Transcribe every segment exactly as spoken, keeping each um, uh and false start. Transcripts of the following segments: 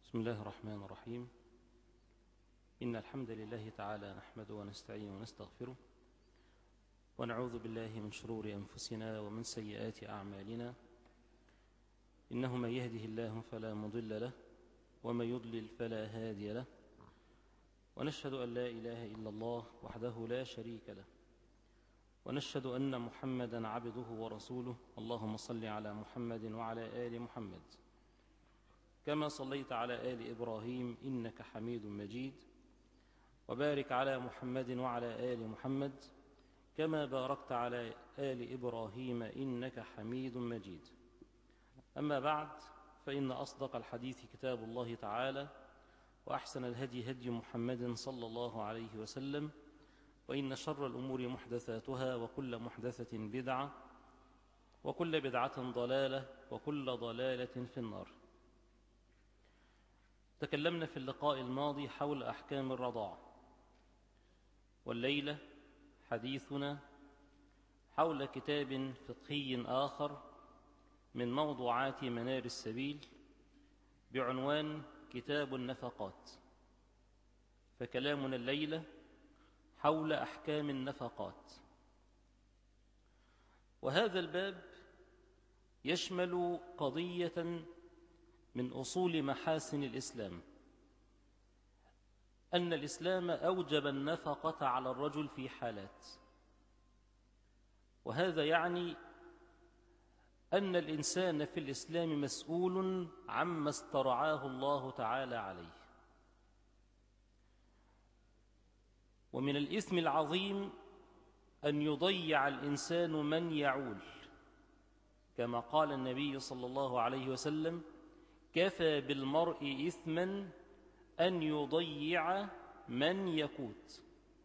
بسم الله الرحمن الرحيم. إن الحمد لله تعالى نحمده ونستعينه ونستغفره ونعوذ بالله من شرور أنفسنا ومن سيئات أعمالنا. إنه من يهده الله فلا مضل له ومن يضلل فلا هادي له، ونشهد أن لا إله إلا الله وحده لا شريك له، ونشهد أن محمدا عبده ورسوله. اللهم صل على محمد وعلى آل محمد كما صليت على آل إبراهيم إنك حميد مجيد، وبارك على محمد وعلى آل محمد كما باركت على آل إبراهيم إنك حميد مجيد. أما بعد، فإن أصدق الحديث كتاب الله تعالى، وأحسن الهدي هدي محمد صلى الله عليه وسلم، وإن شر الأمور محدثاتها، وكل محدثة بدعة، وكل بدعة ضلالة، وكل ضلالة في النار. تكلمنا في اللقاء الماضي حول أحكام الرضاعة، والليلة حديثنا حول كتاب فقهي آخر من موضوعات منار السبيل بعنوان كتاب النفقات. فكلامنا الليلة حول أحكام النفقات، وهذا الباب يشمل قضية من أصول محاسن الإسلام، أن الإسلام أوجب النفقة على الرجل في حالات، وهذا يعني أن الإنسان في الإسلام مسؤول عما استرعاه الله تعالى عليه. ومن الإثم العظيم أن يضيع الإنسان من يعول، كما قال النبي صلى الله عليه وسلم: كفى بالمرء إثما أن يضيع من يقوت.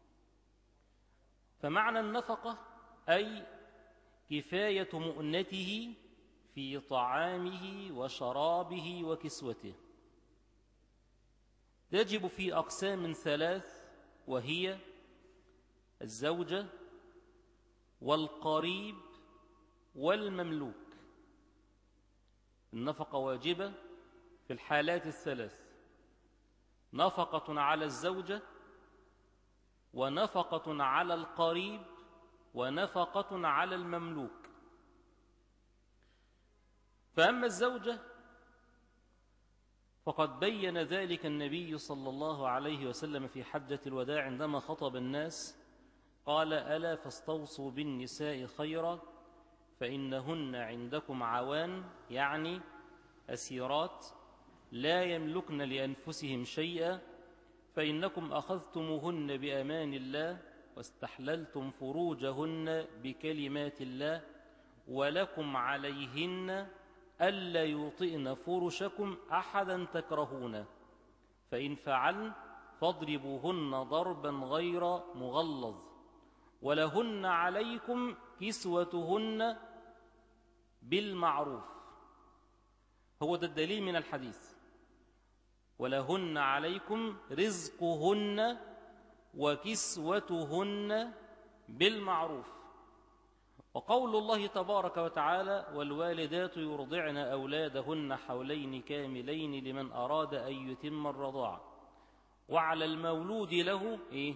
فمعنى النفقة أي كفاية مؤنته في طعامه وشرابه وكسوته، تجب في أقسام ثلاث، وهي الزوجة والقريب والمملوك. النفقة واجبة في الحالات الثلاث: نفقة على الزوجة، ونفقة على القريب، ونفقة على المملوك. فأما الزوجة فقد بين ذلك النبي صلى الله عليه وسلم في حجة الوداع عندما خطب الناس، قال: ألا فاستوصوا بالنساء خيرا فإنهن عندكم عوان، يعني أسيرات لا يملكن لأنفسهم شيئا، فإنكم أخذتموهن بأمان الله واستحللتم فروجهن بكلمات الله، ولكم عليهن ألا يوطئن فرشكم أحدا تكرهونه، فإن فعلن فاضربوهن ضربا غير مغلظ، ولهن عليكم كسوتهن بالمعروف. هو ده الدليل من الحديث: ولهن عليكم رزقهن وكسوتهن بالمعروف. وقول الله تبارك وتعالى: والوالدات يرضعن أولادهن حولين كاملين لمن أراد أن يتم الرضاعة، وعلى المولود له إيه؟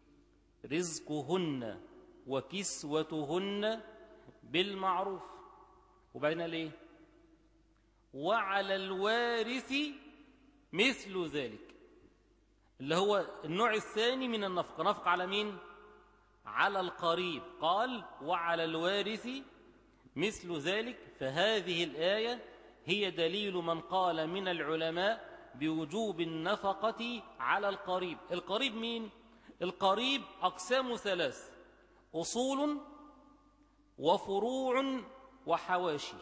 رزقهن وكسوتهن بالمعروف. وبين ليه؟ وعلى الوارث مثل ذلك، اللي هو النوع الثاني من النفقة. نفقة على مين؟ على القريب. قال: وعلى الوارث مثل ذلك. فهذه الآية هي دليل من قال من العلماء بوجوب النفقة على القريب. القريب مين؟ القريب أقسام ثلاث: أصول وفروع وحواشي.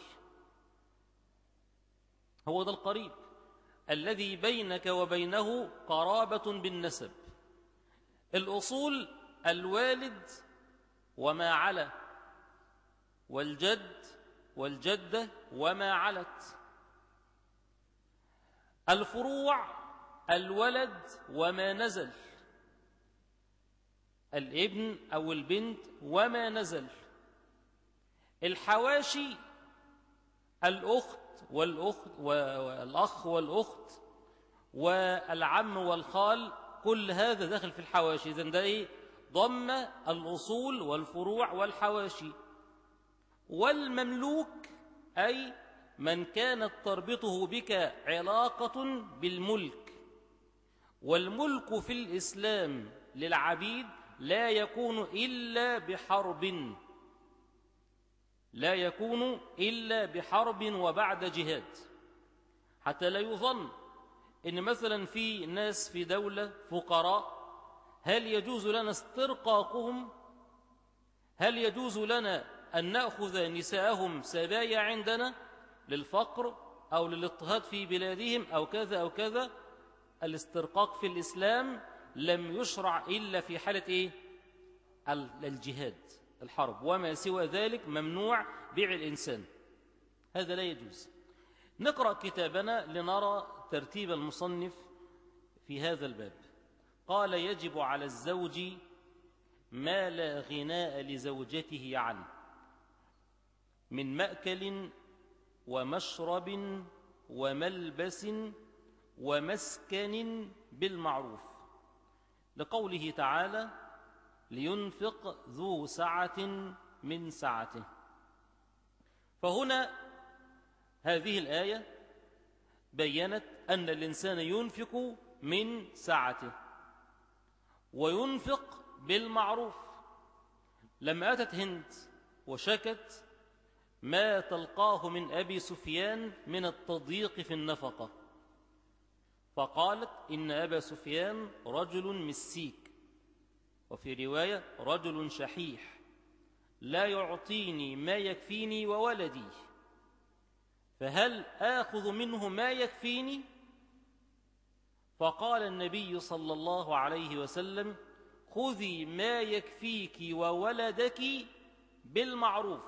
هو ده القريب الذي بينك وبينه قرابة بالنسب. الأصول الوالد وما علا، والجد والجدة وما علت. الفروع الولد وما نزل، الابن أو البنت وما نزل. الحواشي الأخت والأخت والأخ والأخت والعم والخال، كل هذا داخل في الحواشي. إذن ده إيه؟ ضم الأصول والفروع والحواشي. والمملوك أي من كانت تربطه بك علاقة بالملك. والملك في الإسلام للعبيد لا يكون إلا بحرب، لا يكون إلا بحرب وبعد جهاد. حتى لا يظن إن مثلا في ناس في دولة فقراء هل يجوز لنا استرقاقهم؟ هل يجوز لنا أن نأخذ نساءهم سبايا عندنا للفقر أو للاضطهاد في بلادهم أو كذا أو كذا؟ الاسترقاق في الإسلام لم يشرع إلا في حالة إيه؟ الجهاد، الحرب، وما سوى ذلك ممنوع بيع الإنسان، هذا لا يجوز. نقرأ كتابنا لنرى ترتيب المصنف في هذا الباب. قال: يجب على الزوج ما لا غناء لزوجته عنه من مأكل ومشرب وملبس ومسكن بالمعروف، لقوله تعالى: لينفق ذو سعة من سعته. فهنا هذه الآية بيّنت أن الإنسان ينفق من سعته وينفق بالمعروف. لما أتت هند وشكت ما تلقاه من أبي سفيان من التضييق في النفقة، فقالت: إن أبا سفيان رجل مسيك، وفي رواية رجل شحيح، لا يعطيني ما يكفيني وولدي، فهل آخذ منه ما يكفيني؟ فقال النبي صلى الله عليه وسلم: خذي ما يكفيك وولدك بالمعروف.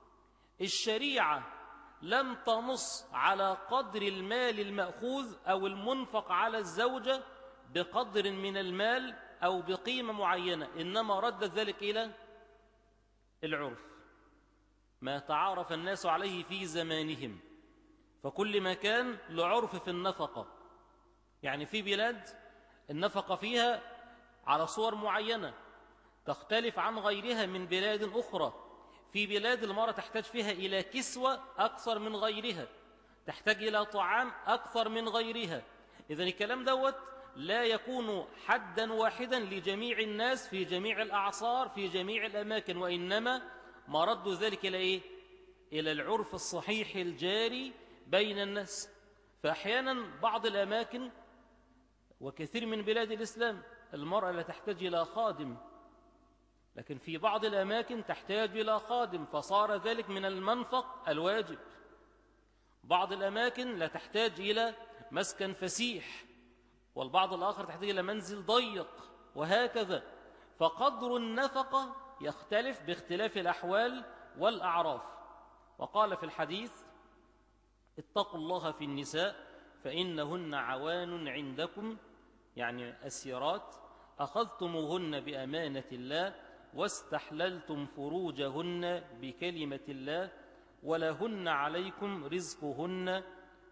الشريعة لم تنص على قدر المال المأخوذ أو المنفق على الزوجة بقدر من المال أو بقيمة معينة، إنما ردت ذلك إلى العرف، ما تعارف الناس عليه في زمانهم، فكل مكان لعرف في النفقة. يعني في بلاد النفقة فيها على صور معينة تختلف عن غيرها من بلاد أخرى. في بلاد المرأة تحتاج فيها إلى كسوة أكثر من غيرها، تحتاج إلى طعام أكثر من غيرها. إذن الكلام دوت لا يكون حدا واحدا لجميع الناس في جميع الأعصار في جميع الأماكن، وإنما مرد ذلك إلى إيه؟ إلى العرف الصحيح الجاري بين الناس. فأحيانا بعض الأماكن وكثير من بلاد الإسلام المرأة لا تحتاج إلى خادم، لكن في بعض الأماكن تحتاج إلى خادم، فصار ذلك من المنفق الواجب. بعض الأماكن لا تحتاج إلى مسكن فسيح، والبعض الآخر تحتاج إلى منزل ضيق، وهكذا. فقدر النفقة يختلف باختلاف الأحوال والأعراف. وقال في الحديث: اتقوا الله في النساء فإنهن عوان عندكم، يعني أسيرات، أخذتموهن بأمانة الله واستحللتم فروجهن بكلمة الله، ولهن عليكم رزقهن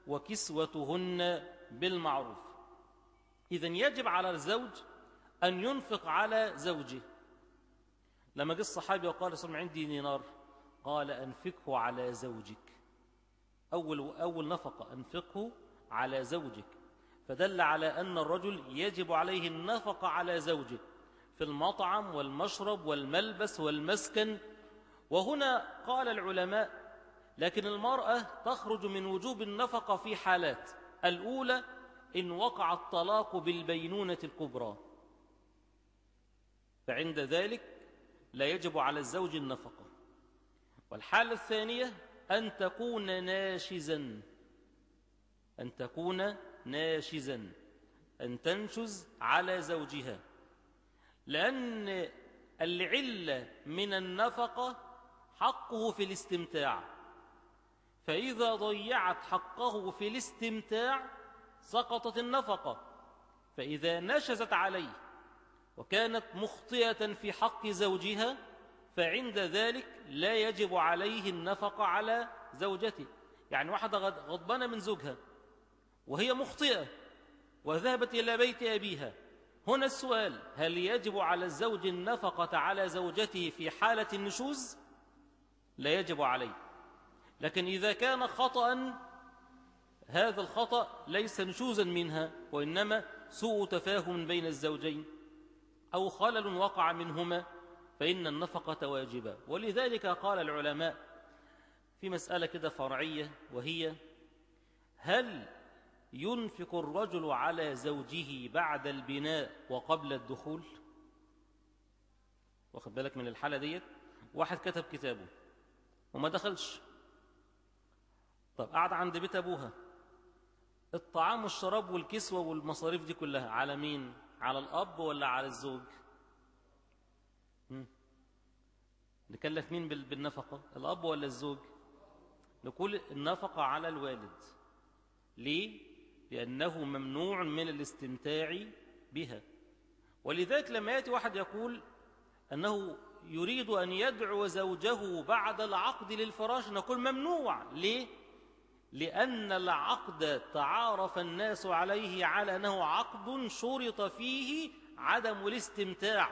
وكسوتهن بالمعروف. إذن يجب على الزوج أن ينفق على زوجه. لما جاء الصحابي وقال: صلى عندي دينار، قال: أنفقه على زوجك. أول, أول نفقة أنفقه على زوجك، فدل على أن الرجل يجب عليه النفقة على زوجه في المطعم والمشرب والملبس والمسكن. وهنا قال العلماء: لكن المرأة تخرج من وجوب النفقة في حالات. الأولى إن وقع الطلاق بالبينونة الكبرى، فعند ذلك لا يجب على الزوج النفقة. والحالة الثانية أن تكون ناشزا، أن تكون ناشزا أن تنشز على زوجها، لأن العلة من النفقة حقه في الاستمتاع، فإذا ضيعت حقه في الاستمتاع سقطت النفقة. فإذا نشزت عليه وكانت مخطئة في حق زوجها فعند ذلك لا يجب عليه النفقة على زوجته. يعني واحدة غضبانة من زوجها وهي مخطئة، وذهبت إلى بيت أبيها. هنا السؤال: هل يجب على الزوج النفقة على زوجته في حالة النشوز؟ لا يجب عليه. لكن إذا كان خطأ، هذا الخطأ ليس نشوزا منها، وإنما سوء تفاهم بين الزوجين أو خلل وقع منهما، فإن النفقة واجبة. ولذلك قال العلماء في مسألة كده فرعية، وهي: هل ينفق الرجل على زوجه بعد البناء وقبل الدخول؟ واخد بالك من الحالة ديت؟ واحد كتب كتابه وما دخلش، طب قعد عند بيت أبوها، الطعام والشراب والكسوة والمصاريف دي كلها على مين؟ على الأب ولا على الزوج؟ نكلف مين بالنفقة؟ الأب ولا الزوج؟ نقول النفقة على الوالد. ليه؟ لأنه ممنوع من الاستمتاع بها. ولذلك لما يأتي واحد يقول أنه يريد أن يدعو زوجه بعد العقد للفراش، نقول ممنوع. ليه؟ لأن العقد تعارف الناس عليه على أنه عقد شرط فيه عدم الاستمتاع.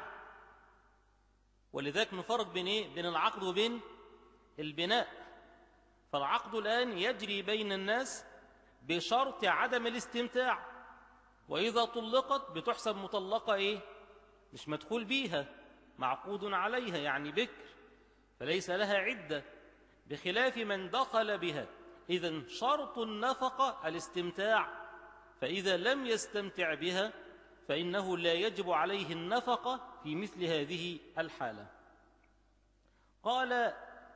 ولذلك نفرق بين إيه؟ بين العقد وبين البناء. فالعقد الآن يجري بين الناس بشرط عدم الاستمتاع، وإذا طلقت بتحسب مطلقة إيه؟ مش مدخول بيها، معقود عليها يعني بكر، فليس لها عدة، بخلاف من دخل بها. إذن شرط النفقة الاستمتاع، فإذا لم يستمتع بها فإنه لا يجب عليه النفقة في مثل هذه الحالة. قال: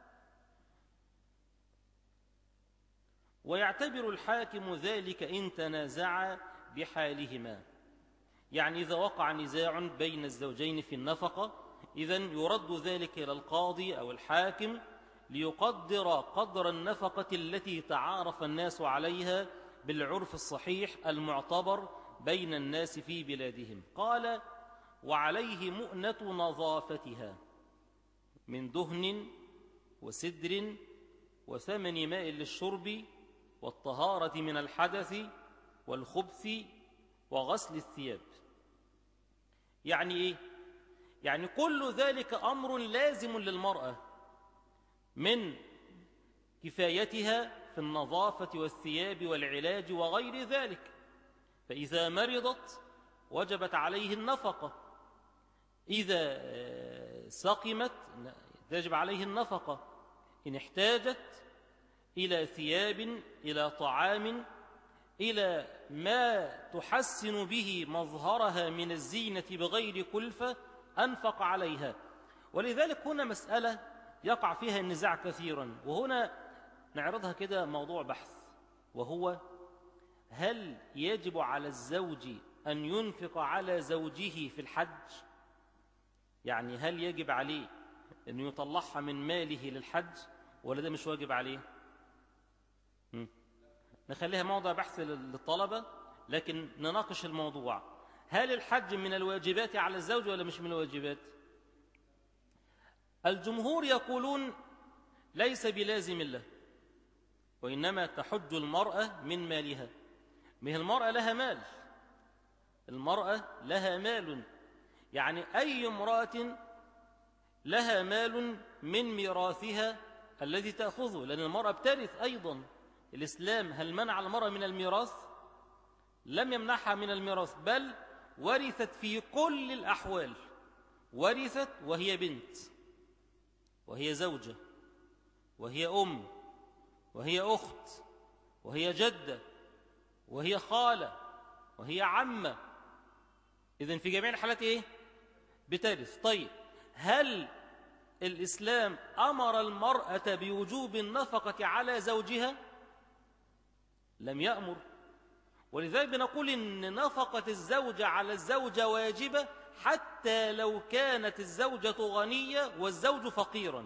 ويعتبر الحاكم ذلك إن تنازعا بحالهما. يعني إذا وقع نزاع بين الزوجين في النفقة، إذن يرد ذلك إلى القاضي أو الحاكم ليقدر قدر النفقة التي تعارف الناس عليها بالعرف الصحيح المعتبر بين الناس في بلادهم. قال: وعليه مؤنة نظافتها من دهن وسدر وثمن ماء للشرب والطهارة من الحدث والخبث وغسل الثياب. يعني إيه؟ يعني كل ذلك أمر لازم للمرأة من كفايتها في النظافة والثياب والعلاج وغير ذلك. فإذا مرضت وجبت عليه النفقة، إذا سقمت تجب عليه النفقة، إن احتاجت إلى ثياب، إلى طعام، إلى ما تحسن به مظهرها من الزينة بغير كلفة، أنفق عليها. ولذلك هنا مسألة يقع فيها النزاع كثيرا، وهنا نعرضها كده موضوع بحث، وهو: هل يجب على الزوج أن ينفق على زوجه في الحج؟ يعني هل يجب عليه أن يطلعها من ماله للحج، ولا ده مش واجب عليه؟ م? نخليها موضوع بحث للطلبة، لكن نناقش الموضوع: هل الحج من الواجبات على الزوج ولا مش من الواجبات؟ الجمهور يقولون ليس بلازم له، وإنما تحج المرأة من مالها. ما هي المرأة لها مال، المرأة لها مال، يعني أي امرأة لها مال من ميراثها الذي تأخذه، لأن المرأة بترث أيضا. الإسلام هل منع المرأة من الميراث؟ لم يمنعها من الميراث، بل ورثت في كل الأحوال، ورثت وهي بنت، وهي زوجة، وهي أم، وهي أخت، وهي جدة، وهي خالة، وهي عمة. إذن في جميع الحالات إيه؟ بترث. طيب، هل الإسلام أمر المرأة بوجوب النفقة على زوجها؟ لم يأمر. ولذلك بنقول إن نفقة الزوجة على الزوجة واجبة حتى لو كانت الزوجة غنية والزوج فقيرا،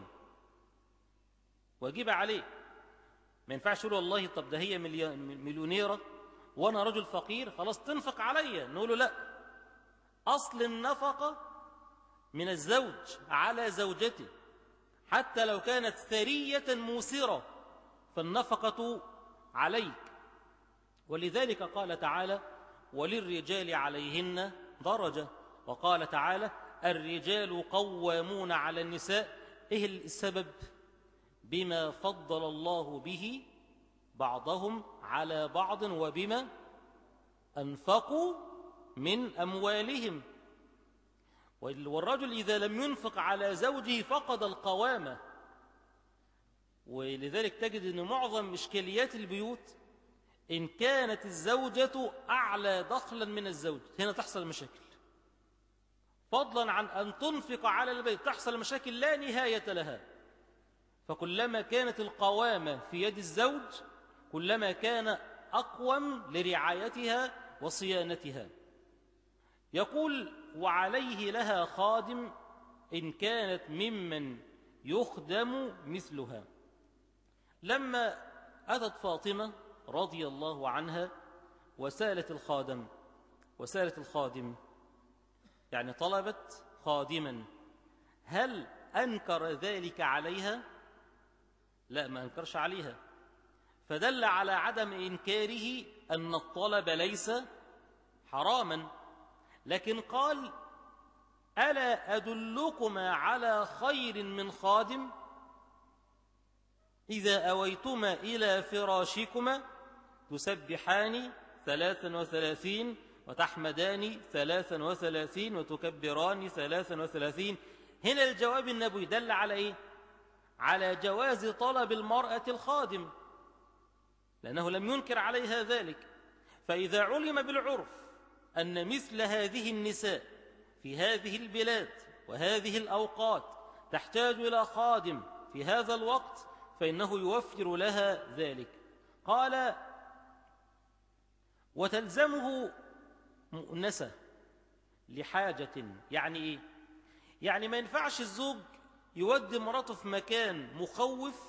واجبة عليه. ما ينفعش يقول والله طب ده هي مليونيرة وأنا رجل فقير خلاص تنفق عليا، نقول له لا، أصل النفقة من الزوج على زوجته حتى لو كانت ثرية موسرة فالنفقة عليك. ولذلك قال تعالى: وللرجال عليهن درجة. وقال تعالى الرجال قوامون على النساء. إيه السبب؟ بما فضل الله به بعضهم على بعض وبما أنفقوا من أموالهم. والرجل إذا لم ينفق على زوجه فقد القوامة. ولذلك تجد أن معظم إشكاليات البيوت إن كانت الزوجة أعلى دخلا من الزوج هنا تحصل مشاكل، فضلا عن أن تنفق على البيت تحصل مشاكل لا نهاية لها. فكلما كانت القوامة في يد الزوج كلما كان أقوم لرعايتها وصيانتها. يقول وعليه لها خادم إن كانت ممن يخدم مثلها. لما أتت فاطمة رضي الله عنها وسالت الخادم وسالت الخادم يعني طلبت خادما، هل أنكر ذلك عليها؟ لا، ما أنكرش عليها، فدل على عدم إنكاره أن الطلب ليس حراما، لكن قال ألا أدلكما على خير من خادم إذا أويتما إلى فراشكما تسبحان ثلاثا وثلاثين وتحمدان ثلاثا وثلاثين وتكبران ثلاثا وثلاثين. هنا الجواب النبوي دل على إيه؟ على جواز طلب المرأة الخادم، لأنه لم ينكر عليها ذلك. فإذا علم بالعرف أن مثل هذه النساء في هذه البلاد وهذه الأوقات تحتاج إلى خادم في هذا الوقت فإنه يوفر لها ذلك. قال وتلزمه مؤنسة لحاجة. يعني إيه؟ يعني ما ينفعش الزوج يودي مراته في مكان مخوف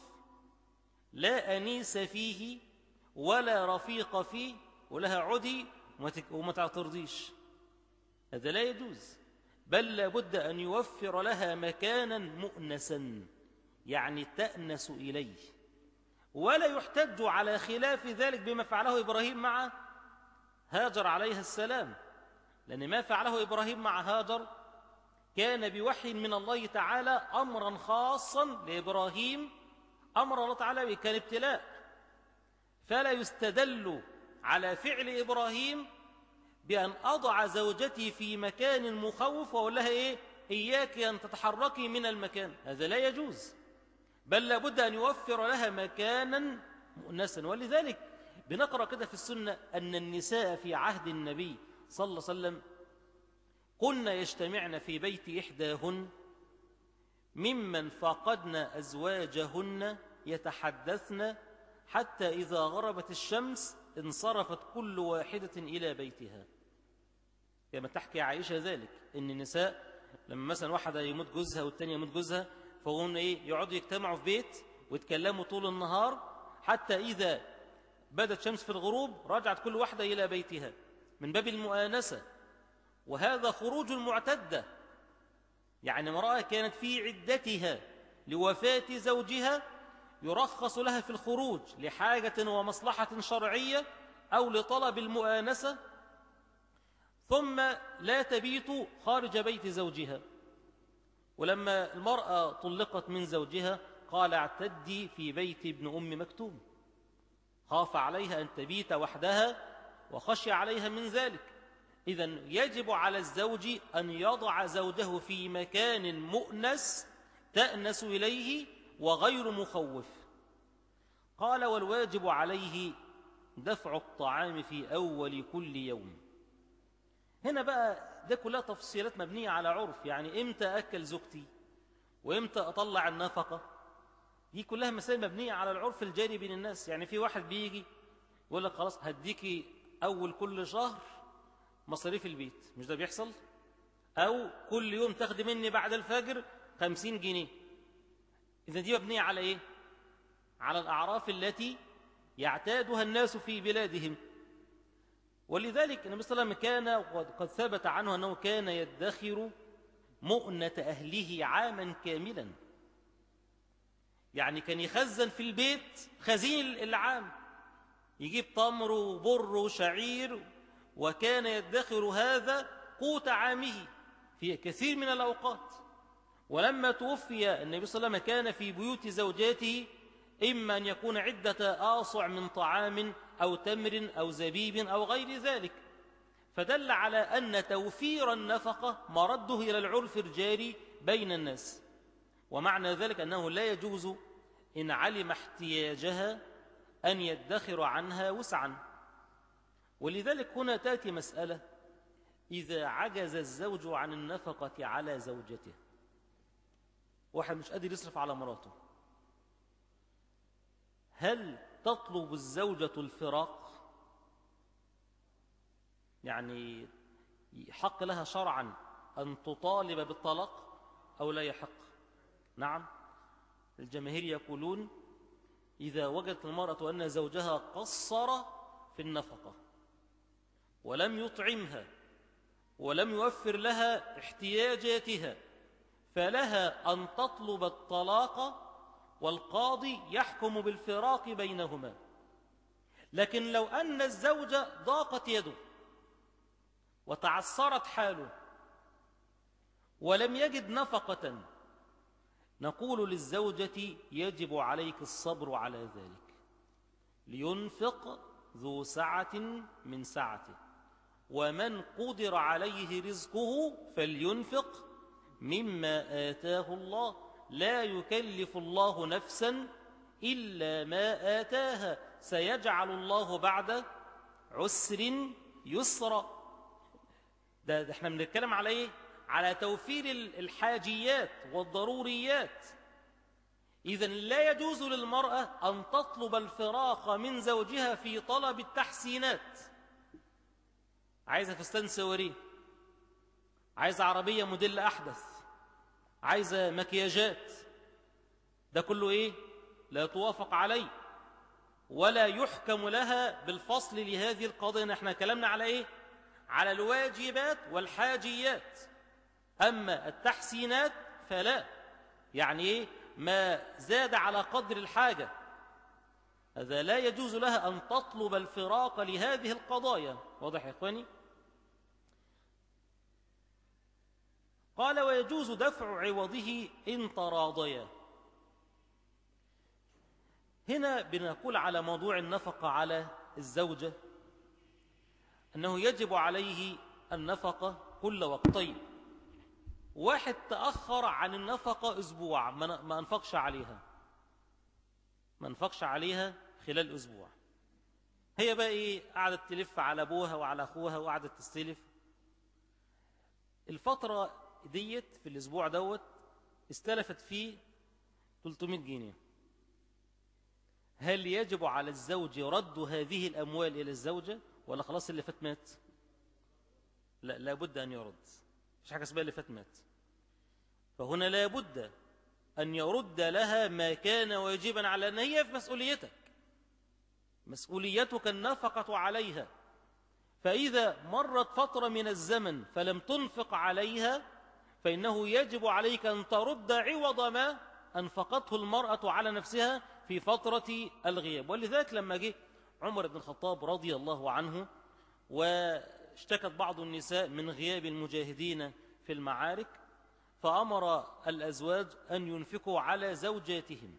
لا أنيس فيه ولا رفيق فيه ولها عدي وما تعترضيش، هذا لا يجوز، بل لابد أن يوفر لها مكانا مؤنسا يعني تأنس إليه. ولا يحتج على خلاف ذلك بما فعله إبراهيم مع هاجر عليها السلام، لأن ما فعله إبراهيم مع هاجر كان بوحي من الله تعالى أمرا خاصا لإبراهيم، أمر الله تعالى به كان ابتلاء، فلا يستدل على فعل إبراهيم بأن أضع زوجتي في مكان مخوف وأقول لها إيه إياك أن تتحركي من المكان، هذا لا يجوز، بل لابد أن يوفر لها مكانا مؤنسا. ولذلك بنقرأ كده في السنة أن النساء في عهد النبي صلى الله عليه وسلم كن يجتمعن في بيت إحداهن ممن فقدن أزواجهن يتحدثن حتى إذا غربت الشمس انصرفت كل واحدة إلى بيتها. كما تحكي عائشة ذلك إن النساء لما مثلا واحدة يموت جوزها والتانية يموت جوزها فهم إيه يقعدوا يجتمعوا في بيت ويتكلموا طول النهار حتى إذا بدت شمس في الغروب رجعت كل واحدة إلى بيتها من باب المؤانسة. وهذا خروج المعتدة، يعني امرأة كانت في عدتها لوفاة زوجها يرخص لها في الخروج لحاجة ومصلحة شرعية أو لطلب المؤانسة، ثم لا تبيت خارج بيت زوجها. ولما المرأة طلقت من زوجها قال اعتدي في بيت ابن أم مكتوم، خاف عليها أن تبيت وحدها وخشي عليها من ذلك. إذن يجب على الزوج أن يضع زوجه في مكان مؤنس تأنس إليه وغير مخوف. قال والواجب عليه دفع الطعام في أول كل يوم. هنا بقى ده كلها تفصيلات مبنية على عرف، يعني إمتى أكل زوجتي وإمتى أطلع النفقة، دي كلها مسائل مبنية على العرف الجاري بين الناس. يعني في واحد بيجي يقول لك خلاص هديكي أول كل شهر مصاريف البيت، مش ده بيحصل؟ أو كل يوم تاخدي مني بعد الفجر خمسين جنيه. إذا دي مبنية على إيه؟ على الأعراف التي يعتادها الناس في بلادهم. ولذلك النبي صلى الله عليه وسلم كان قد ثبت عنه أنه كان يدخر مؤنة أهله عاما كاملا، يعني كان يخزن في البيت خزين العام، يجيب تمر وبر وشعير وكان يدخر هذا قوت عامه في كثير من الأوقات. ولما توفي النبي صلى الله عليه وسلم كان في بيوت زوجاته إما أن يكون عدة آصع من طعام أو تمر أو زبيب أو غير ذلك، فدل على أن توفير النفقة مرده إلى العرف الجاري بين الناس. ومعنى ذلك أنه لا يجوز إن علم احتياجها أن يدخر عنها وسعا. ولذلك هنا تأتي مسألة: إذا عجز الزوج عن النفقة على زوجته، واحد مش قادر يصرف على مراته، هل تطلب الزوجة الفراق؟ يعني يحق لها شرعا أن تطالب بالطلاق أو لا يحق؟ نعم، الجماهير يقولون إذا وجدت المرأة أن زوجها قصر في النفقة ولم يطعمها ولم يوفر لها احتياجاتها فلها أن تطلب الطلاق والقاضي يحكم بالفراق بينهما. لكن لو أن الزوج ضاقت يده وتعثرت حاله ولم يجد نفقة، نقول للزوجة: يجب عليك الصبر على ذلك، لينفق ذو سعة من سعته، ومن قدر عليه رزقه فلينفق مما آتاه الله، لا يكلف الله نفسا إلا ما آتاها، سيجعل الله بعد عسر يسرا. ده, ده احنا بنتكلم على ايه؟ على توفير الحاجيات والضروريات. إذن لا يجوز للمرأة أن تطلب الفراق من زوجها في طلب التحسينات. عايزة فستان سواريه، عايزة عربية موديل أحدث، عايزة مكياجات، ده كله إيه؟ لا توافق عليه ولا يحكم لها بالفصل لهذه القضية. احنا كلامنا على إيه؟ على الواجبات والحاجيات. أما التحسينات فلا، يعني إيه؟ ما زاد على قدر الحاجة، هذا لا يجوز لها أن تطلب الفراق لهذه القضايا. واضح يا إخواني؟ قال: ويجوز دفع عوضه إن تراضيا. هنا بنقول على موضوع النفقة على الزوجة أنه يجب عليه النفقة كل وقتين. واحد تأخر عن النفقة أسبوع ما أنفقش عليها ما أنفقش عليها خلال أسبوع، هي بقى إيه؟ قعدت تلف على أبوها وعلى أخوها وقعدت تستلف. الفترة ديت في الأسبوع دوت استلفت فيه ثلاثمائة جنيه، هل يجب على الزوج رد هذه الأموال إلى الزوجة ولا خلاص اللي فات مات؟ لا، لابد أن يرد، مش حاجة اسمها اللي فات مات. فهنا لابد أن يرد لها ما كان واجبا على أن هي في مسؤوليتك، مسؤوليتك النفقة عليها. فإذا مرت فترة من الزمن فلم تنفق عليها فإنه يجب عليك أن ترد عوض ما أنفقته المرأة على نفسها في فترة الغياب. ولذلك لما جه عمر بن الخطاب رضي الله عنه واشتكت بعض النساء من غياب المجاهدين في المعارك، فأمر الأزواج أن ينفقوا على زوجاتهم،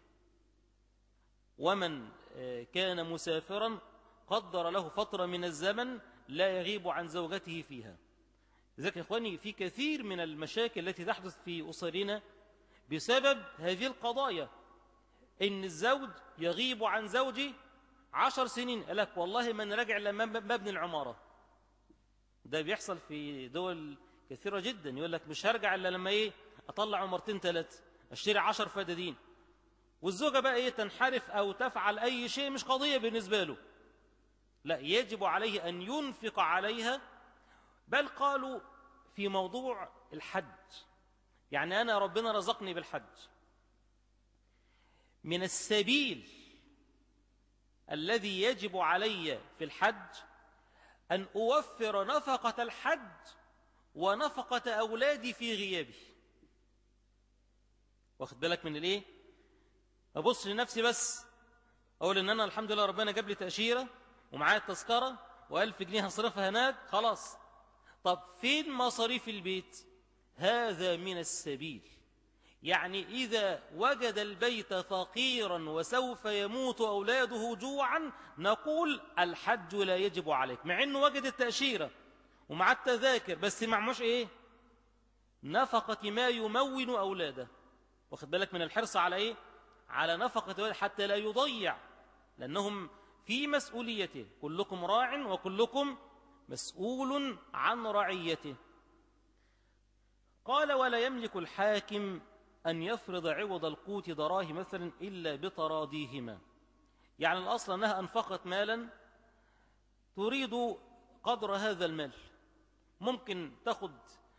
ومن كان مسافرا قدر له فترة من الزمن لا يغيب عن زوجته فيها. لذلك يا إخواني في كثير من المشاكل التي تحدث في أسرنا بسبب هذه القضايا، إن الزوج يغيب عن زوجي عشر سنين، قال لك والله من رجع لما مبني العمارة. ده بيحصل في دول كثيرة جدا، يقول لك مش هرجع إلا لما إيه أطلع عمرتين ثلاثة، أشتري عشر فدادين. والزوجة بقى إيه تنحرف أو تفعل أي شيء مش قضية بالنسبة له، لا، يجب عليه أن ينفق عليها. بل قالوا في موضوع الحج، يعني أنا ربنا رزقني بالحج، من السبيل الذي يجب علي في الحج أن أوفر نفقة الحج ونفقة أولادي في غيابي. واخد بالك من الإيه؟ أبص لنفسي بس أقول إن أنا الحمد لله ربنا جاب لي تأشيرة ومعايا التذكرة وألف جنيه هصرفها هناك خلاص. طب فين مصاريف البيت؟ هذا من السبيل. يعني إذا وجد البيت فقيرا وسوف يموت أولاده جوعا نقول الحج لا يجب عليك، مع أنه وجد التأشيرة ومع التذاكر، بس معموش إيه؟ نفقة ما يمون أولاده. واخد بالك من الحرص على إيه؟ على نفقة أولاده حتى لا يضيع، لأنهم في مسؤوليته. كلكم راع وكلكم مسؤول عن رعيته. قال ولا يملك الحاكم أن يفرض عوض القوت دراهم مثلا إلا بتراضيهما. يعني الأصل أنها أنفقت مالا تريد قدر هذا المال، ممكن تأخذ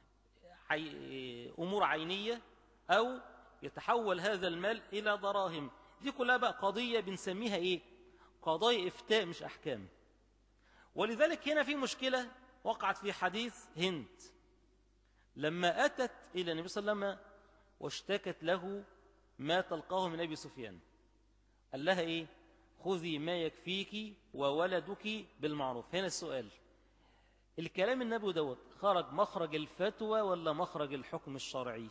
أمور عينية أو يتحول هذا المال إلى دراهم. دي كلها بقى قضية بنسميها إيه؟ قضايا إفتاء مش أحكام. ولذلك هنا في مشكلة وقعت في حديث هند لما أتت إلى النبي صلى الله عليه وسلم واشتكت له ما تلقاه من أبي سفيان. قال لها إيه؟ خذي ما يكفيك وولدك بالمعروف. هنا السؤال، الكلام النبي دوت خرج مخرج الفتوى ولا مخرج الحكم الشرعي؟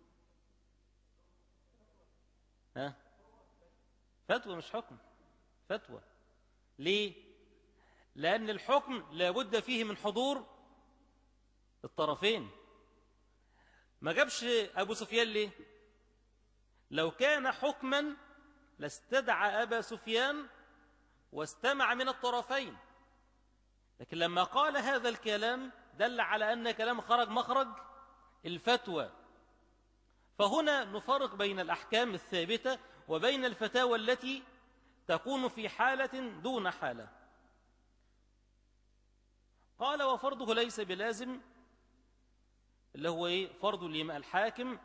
ها؟ فتوى مش حكم، فتوى. ليه؟ لأن الحكم لابد فيه من حضور الطرفين. ما جابش أبو سفيان ليه؟ لو كان حكما لاستدعى أبا سفيان واستمع من الطرفين، لكن لما قال هذا الكلام دل على أن كلام خرج مخرج الفتوى. فهنا نفرق بين الأحكام الثابتة وبين الفتاوى التي تكون في حالة دون حالة. قال وفرضه ليس بلازم، اللي هو إيه؟ فرض الحاكم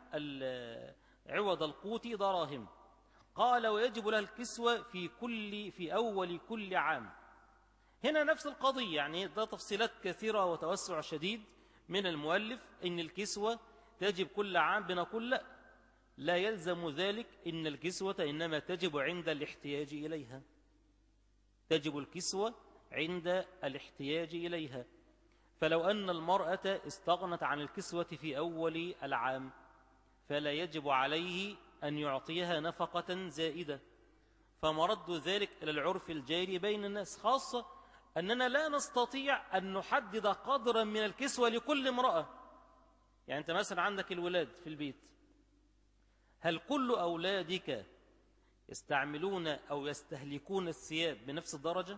عوض القوت دراهم. قال ويجب لها الكسوة في كل في أول كل عام. هنا نفس القضية، يعني ده تفصيلات كثيرة وتوسع شديد من المؤلف إن الكسوة تجب كل عام. بنقول لا، لا يلزم ذلك، إن الكسوة إنما تجب عند الاحتياج إليها. تجب الكسوة عند الاحتياج إليها. فلو أن المرأة استغنت عن الكسوة في أول العام فلا يجب عليه أن يعطيها نفقة زائدة. فمرد ذلك إلى العرف الجاري بين الناس، خاصة أننا لا نستطيع أن نحدد قدرا من الكسوة لكل امرأة. يعني أنت مثلا عندك الولاد في البيت، هل كل أولادك يستعملون أو يستهلكون الثياب بنفس الدرجة؟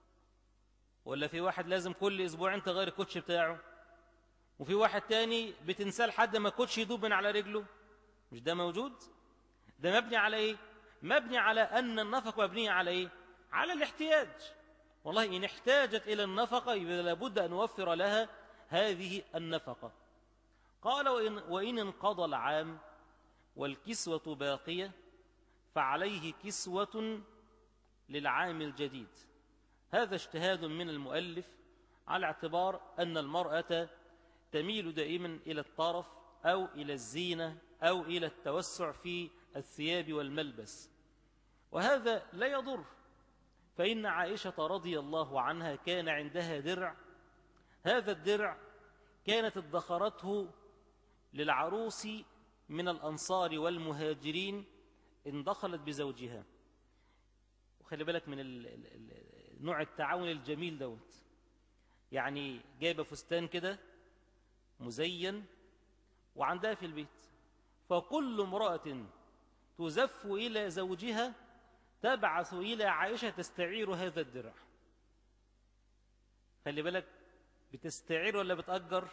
ولا في واحد لازم كل أسبوعين تغير الكوتش بتاعه، وفي واحد تاني بتنساه لحد ما الكوتش يدوب من على رجله؟ مش ده موجود؟ ده مبني على إيه؟ مبني على أن النفقة مبنية على إيه؟ على الاحتياج. والله إن احتاجت إلى النفقة يبقى لابد أن نوفر لها هذه النفقة. قال وإن, وإن انقضى العام والكسوة باقية فعليه كسوة للعام الجديد. هذا اجتهاد من المؤلف على اعتبار أن المرأة تميل دائما إلى الطرف أو إلى الزينة أو إلى التوسع في الثياب والملبس، وهذا لا يضر. فإن عائشة رضي الله عنها كان عندها درع، هذا الدرع كانت ادخرته للعروس من الأنصار والمهاجرين إن دخلت بزوجها. وخلي بالك من نوع التعاون الجميل دوت، يعني جايبة فستان كده مزين وعندها في البيت، فكل امرأة تزف إلى زوجها تبعث إلى عائشة تستعير هذا الدرع. خلي بالك، بتستعير ولا بتأجر؟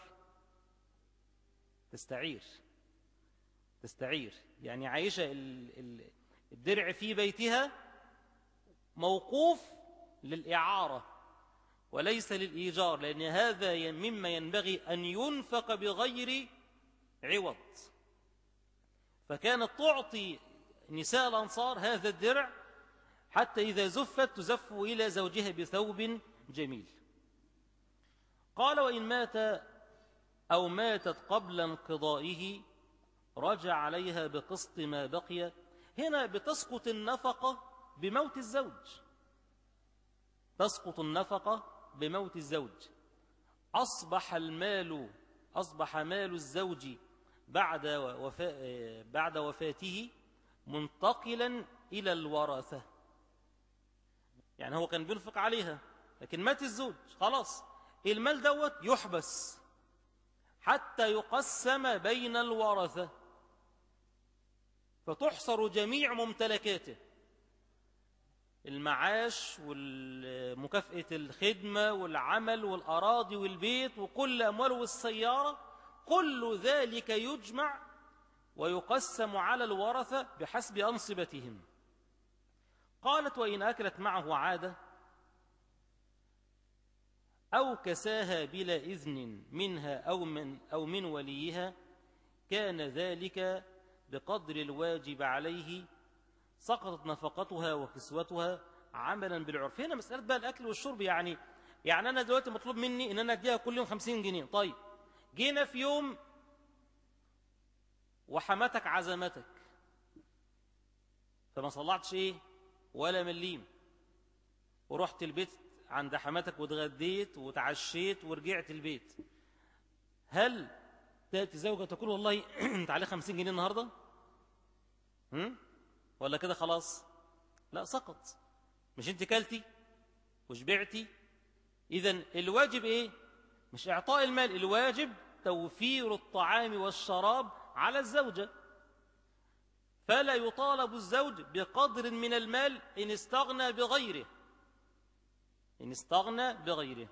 تستعير. تستعير يعني عائشة الدرع في بيتها موقوف للإعارة وليس للإيجار، لأن هذا مما ينبغي أن ينفق بغير عوض. فكانت تعطي نساء الأنصار هذا الدرع حتى إذا زفت تزف إلى زوجها بثوب جميل. قال وإن مات أو ماتت قبل انقضائه رجع عليها بقسط ما بقي. هنا بتسقط النفقة بموت الزوج، تسقط النفقة بموت الزوج أصبح المال أصبح مال الزوج بعد وفاة بعد وفاته منتقلا إلى الورثة. يعني هو كان بينفق عليها لكن مات الزوج، خلاص المال دوت يحبس حتى يقسم بين الورثة، فتحصر جميع ممتلكاته، المعاش والمكافأة الخدمة والعمل والأراضي والبيت وكل أمواله والسيارة، كل ذلك يجمع ويقسم على الورثة بحسب أنصبتهم. قالت: وإن أكلت معه عادة أو كساها بلا إذن منها أو من, أو من وليها كان ذلك بقدر الواجب عليه، سقطت نفقتها وكسوتها عملا بالعرف. هنا مسألة بقى الأكل والشرب، يعني يعني أنا دلوقتي مطلوب مني إن أنا أديها كل يوم خمسين جنيه، طيب جينا في يوم وحماتك عزمتك فما صلعتش إيه ولا مليم، ورحت البيت عند حماتك واتغديت وتعشيت ورجعت البيت، هل تأتي زوجة تقول والله أنت عليه خمسين جنيه النهاردة؟ هم؟ ولا كده خلاص؟ لا، سقط. مش أنت كلتي وشبعتي؟ إذن الواجب إيه؟ مش إعطاء المال، الواجب توفير الطعام والشراب على الزوجة، فلا يطالب الزوج بقدر من المال إن استغنى بغيره إن استغنى بغيره.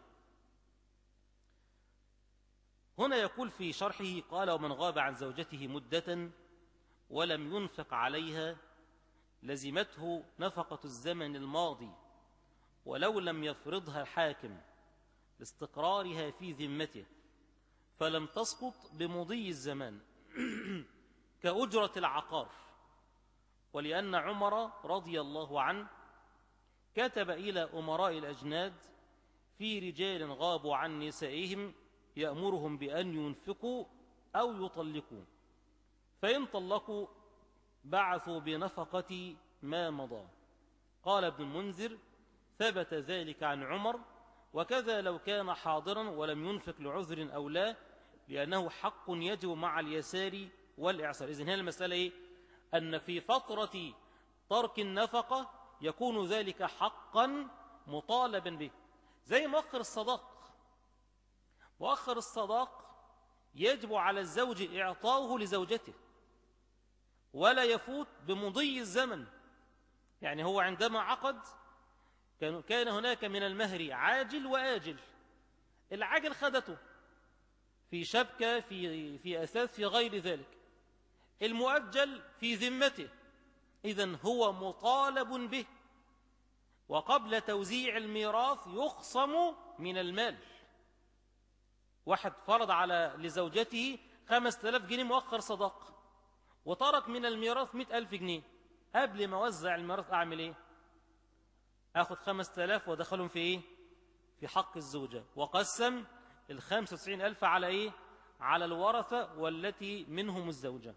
هنا يقول في شرحه: قال: ومن غاب عن زوجته مدة ولم ينفق عليها لزمته نفقة الزمن الماضي ولو لم يفرضها الحاكم لاستقرارها في ذمته، فلم تسقط بمضي الزمان كأجرة العقار. ولأن عمر رضي الله عنه كتب إلى أمراء الأجناد في رجال غابوا عن نسائهم يأمرهم بأن ينفقوا أو يطلقوا، فإن طلقوا بعثوا بنفقة ما مضى. قال ابن المنذر: ثبت ذلك عن عمر، وكذا لو كان حاضرا ولم ينفق لعذر أو لا، لأنه حق يجب مع اليسار والإعسار. إذن هنا المسألة إيه؟ أن في فترة ترك النفقة يكون ذلك حقا مطالبا به، زي مؤخر الصداق. مؤخر الصداق يجب على الزوج إعطاؤه لزوجته ولا يفوت بمضي الزمن. يعني هو عندما عقد كان هناك من المهر عاجل وآجل. العاجل خدته في شبكة، في, في أثاث، في غير ذلك. المؤجل في ذمته، إذن هو مطالب به، وقبل توزيع الميراث يخصم من المال. واحد فرض على لزوجته خمسة آلاف جنيه مؤخر صداق وترك من الميراث مئة ألف جنيه، قبل ما وزع الميراث أعمل إيه؟ أخذ خمسة آلاف ودخلهم في إيه؟ في حق الزوجة، وقسم الخمسة وتسعين ألف على إيه؟ على الورثة والتي منهم الزوجة.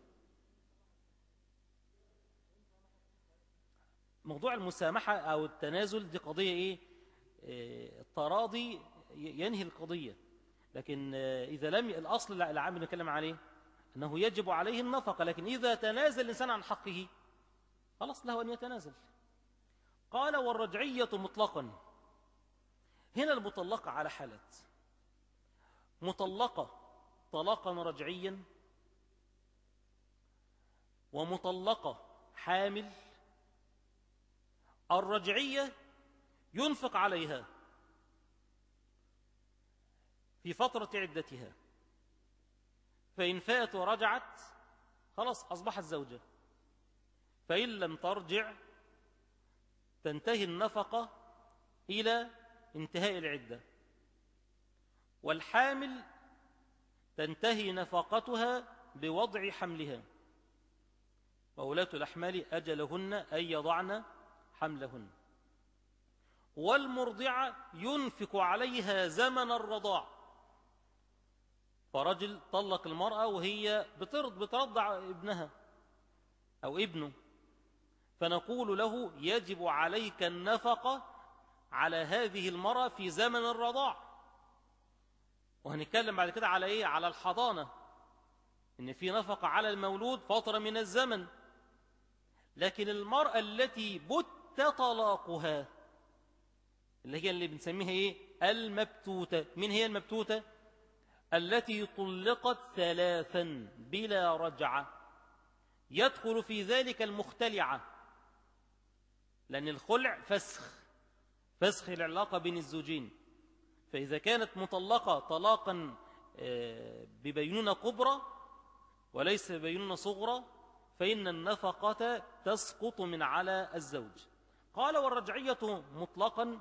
موضوع المسامحة أو التنازل دي قضية إيه؟ التراضي ينهي القضية، لكن إذا لم الأصل اللي عم نتكلم عليه أنه يجب عليه النفقة، لكن إذا تنازل الإنسان عن حقه خلاص له أن يتنازل. قال: والرجعية مطلقا. هنا المطلقة على حالات: مطلقة طلاقا رجعيا، ومطلقة حامل. الرجعية ينفق عليها في فترة عدتها، فإن فات ورجعت خلاص أصبحت زوجة، فإن لم ترجع تنتهي النفقة إلى انتهاء العدة. والحامل تنتهي نفقتها بوضع حملها، وولاة الأحمال أجلهن أن يضعن حملهن. والمرضعة ينفق عليها زمن الرضاع، فرجل طلق المرأة وهي بترض بترضع ابنها أو ابنه، فنقول له: يجب عليك النفقة على هذه المرأة في زمن الرضاع. وهنتكلم بعد كده على إيه؟ على الحضانة، إن في نفقة على المولود فترة من الزمن. لكن المرأة التي بت طلاقها اللي هي اللي بنسميها إيه؟ المبتوتة. من هي المبتوتة؟ التي طلقت ثلاثا بلا رجعة. يدخل في ذلك المختلعة، لأن الخلع فسخ فسخ العلاقة بين الزوجين. فإذا كانت مطلقة طلاقا ببينونة كبرى وليس ببينونة صغرى فإن النفقة تسقط من على الزوج. قال والرجعية مطلقا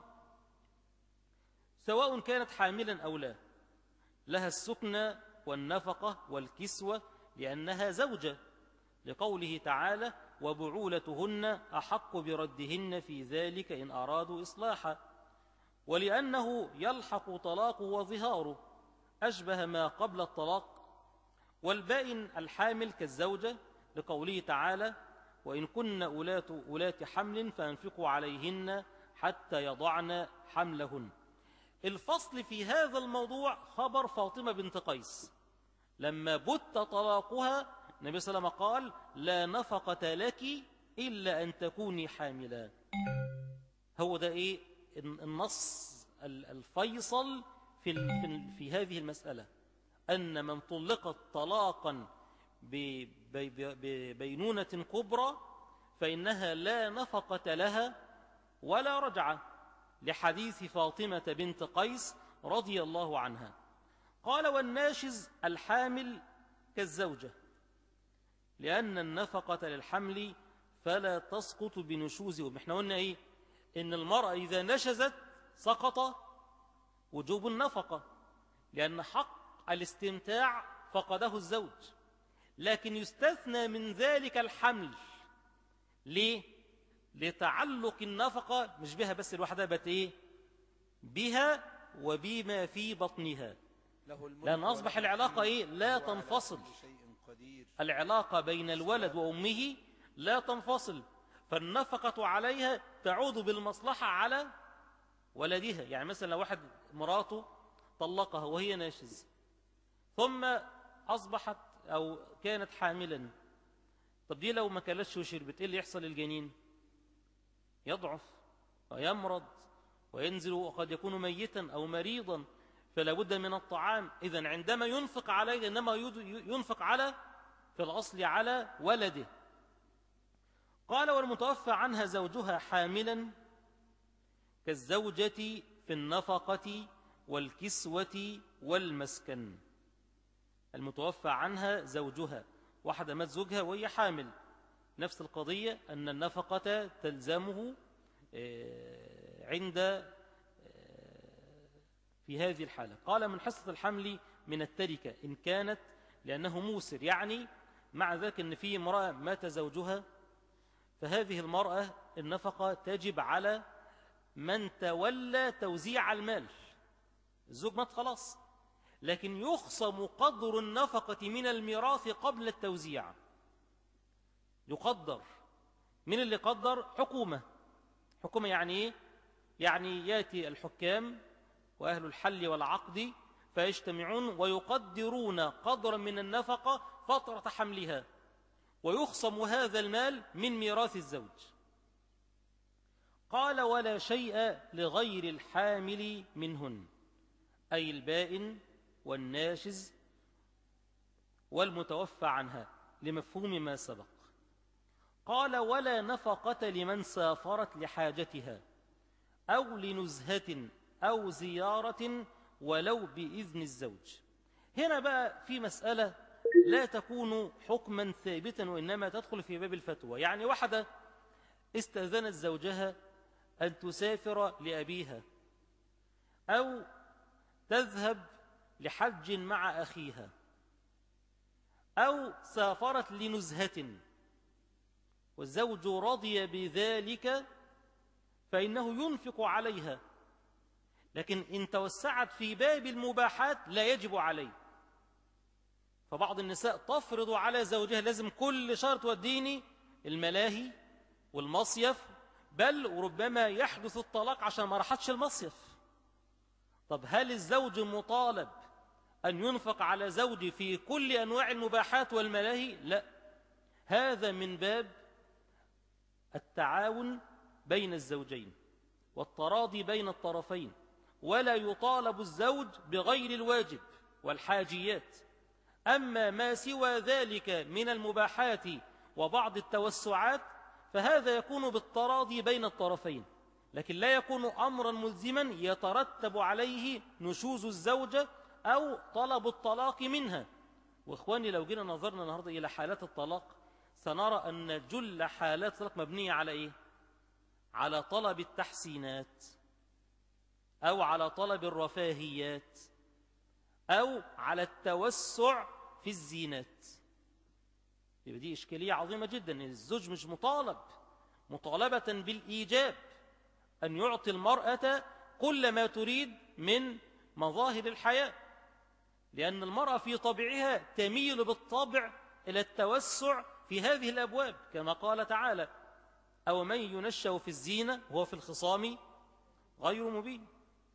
سواء كانت حاملا أو لا لها السكنى والنفقة والكسوة لأنها زوجة، لقوله تعالى وبعولتهن أحق بردهن في ذلك إن أرادوا إصلاحا، ولأنه يلحق طلاقه وظهاره أشبه ما قبل الطلاق. والبائن الحامل كالزوجة لقوله تعالى وإن كن أولات, أولات حمل فأنفقوا عليهن حتى يضعن حملهن. الفصل في هذا الموضوع خبر فاطمة بنت قيس لما بت طلاقها النبي صلى الله عليه وسلم قال لا نفقة لك إلا أن تكوني حاملا. هو ده إيه النص الفيصل في, في, في هذه المسألة، أن من طلقت طلاقا ببينونة كبرى فإنها لا نفقة لها ولا رجعة، لحديث فاطمة بنت قيس رضي الله عنها. قال والناشز الحامل كالزوجة لأن النفقة للحمل فلا تسقط بنشوزهم. احنا قلنا ايه؟ ان المرأة إذا نشزت سقط وجوب النفقة لأن حق الاستمتاع فقده الزوج، لكن يستثنى من ذلك الحمل. ليه؟ لتعلق النفقة مش بها بس لوحدها، بت ايه؟ بها وبما في بطنها، لأن أصبح العلاقة ايه؟ لا تنفصل. العلاقة بين الولد وأمه لا تنفصل، فالنفقة عليها تعود بالمصلحة على ولدها. يعني مثلا لو واحد مراته طلقها وهي ناشز ثم أصبحت أو كانت حاملا، طب دي لو ما كلتش وشربت ايه اللي يحصل للجنين؟ يضعف ويمرض وينزل وقد يكون ميتا أو مريضا، فلا بد من الطعام. إذن عندما ينفق عليه إنما ينفق على في الأصل على ولده. قال والمتوفى عنها زوجها حاملا كالزوجة في النفقة والكسوة والمسكن. المتوفى عنها زوجها، واحدة مات زوجها وهي حامل، نفس القضية أن النفقة تلزمه عند في هذه الحالة. قال من حصة الحمل من التركة إن كانت لأنه موسر، يعني مع ذلك أن في امرأة مات زوجها فهذه المرأة النفقة تجب على من تولى توزيع المال. الزوج مات خلاص، لكن يخصم قدر النفقة من الميراث قبل التوزيع. يقدر من اللي قدر؟ حكومة. حكومة يعني إيه؟ يعني يأتي الحكام وأهل الحل والعقد فيجتمعون ويقدرون قدرا من النفقة فترة حملها، ويخصم هذا المال من ميراث الزوج. قال ولا شيء لغير الحامل منهن، أي البائن والناشز والمتوفى عنها، لمفهوم ما سبق. قال ولا نفقة لمن سافرت لحاجتها أو لنزهة أو زيارة ولو بإذن الزوج. هنا بقى في مسألة لا تكون حكما ثابتا وإنما تدخل في باب الفتوى. يعني واحدة استأذنت زوجها أن تسافر لأبيها أو تذهب لحج مع أخيها أو سافرت لنزهة والزوج رضي بذلك فإنه ينفق عليها، لكن إن توسعت في باب المباحات لا يجب عليه. فبعض النساء تفرض على زوجها لازم كل شهر توديني الملاهي والمصيف بل ربما يحدث الطلاق عشان ما راحتش المصيف. طب هل الزوج مطالب أن ينفق على زوجه في كل أنواع المباحات والملاهي؟ لا، هذا من باب التعاون بين الزوجين والتراضي بين الطرفين، ولا يطالب الزوج بغير الواجب والحاجيات. أما ما سوى ذلك من المباحات وبعض التوسعات فهذا يكون بالتراضي بين الطرفين، لكن لا يكون أمرا ملزما يترتب عليه نشوز الزوجة أو طلب الطلاق منها. وإخواني لو جينا نظرنا النهاردة إلى حالات الطلاق سنرى أن جل حالات الطلاق مبنية على إيه؟ على طلب التحسينات أو على طلب الرفاهيات أو على التوسع في الزينات. يبقى دي إشكالية عظيمة جدا. الزوج مش مطالب مطالبة بالإيجاب أن يعطي المرأة كل ما تريد من مظاهر الحياة، لأن المرأة في طبعها تميل بالطبع إلى التوسع في هذه الأبواب، كما قال تعالى: أو من ينشأ في الزينة وهو في الخصام غير مبين.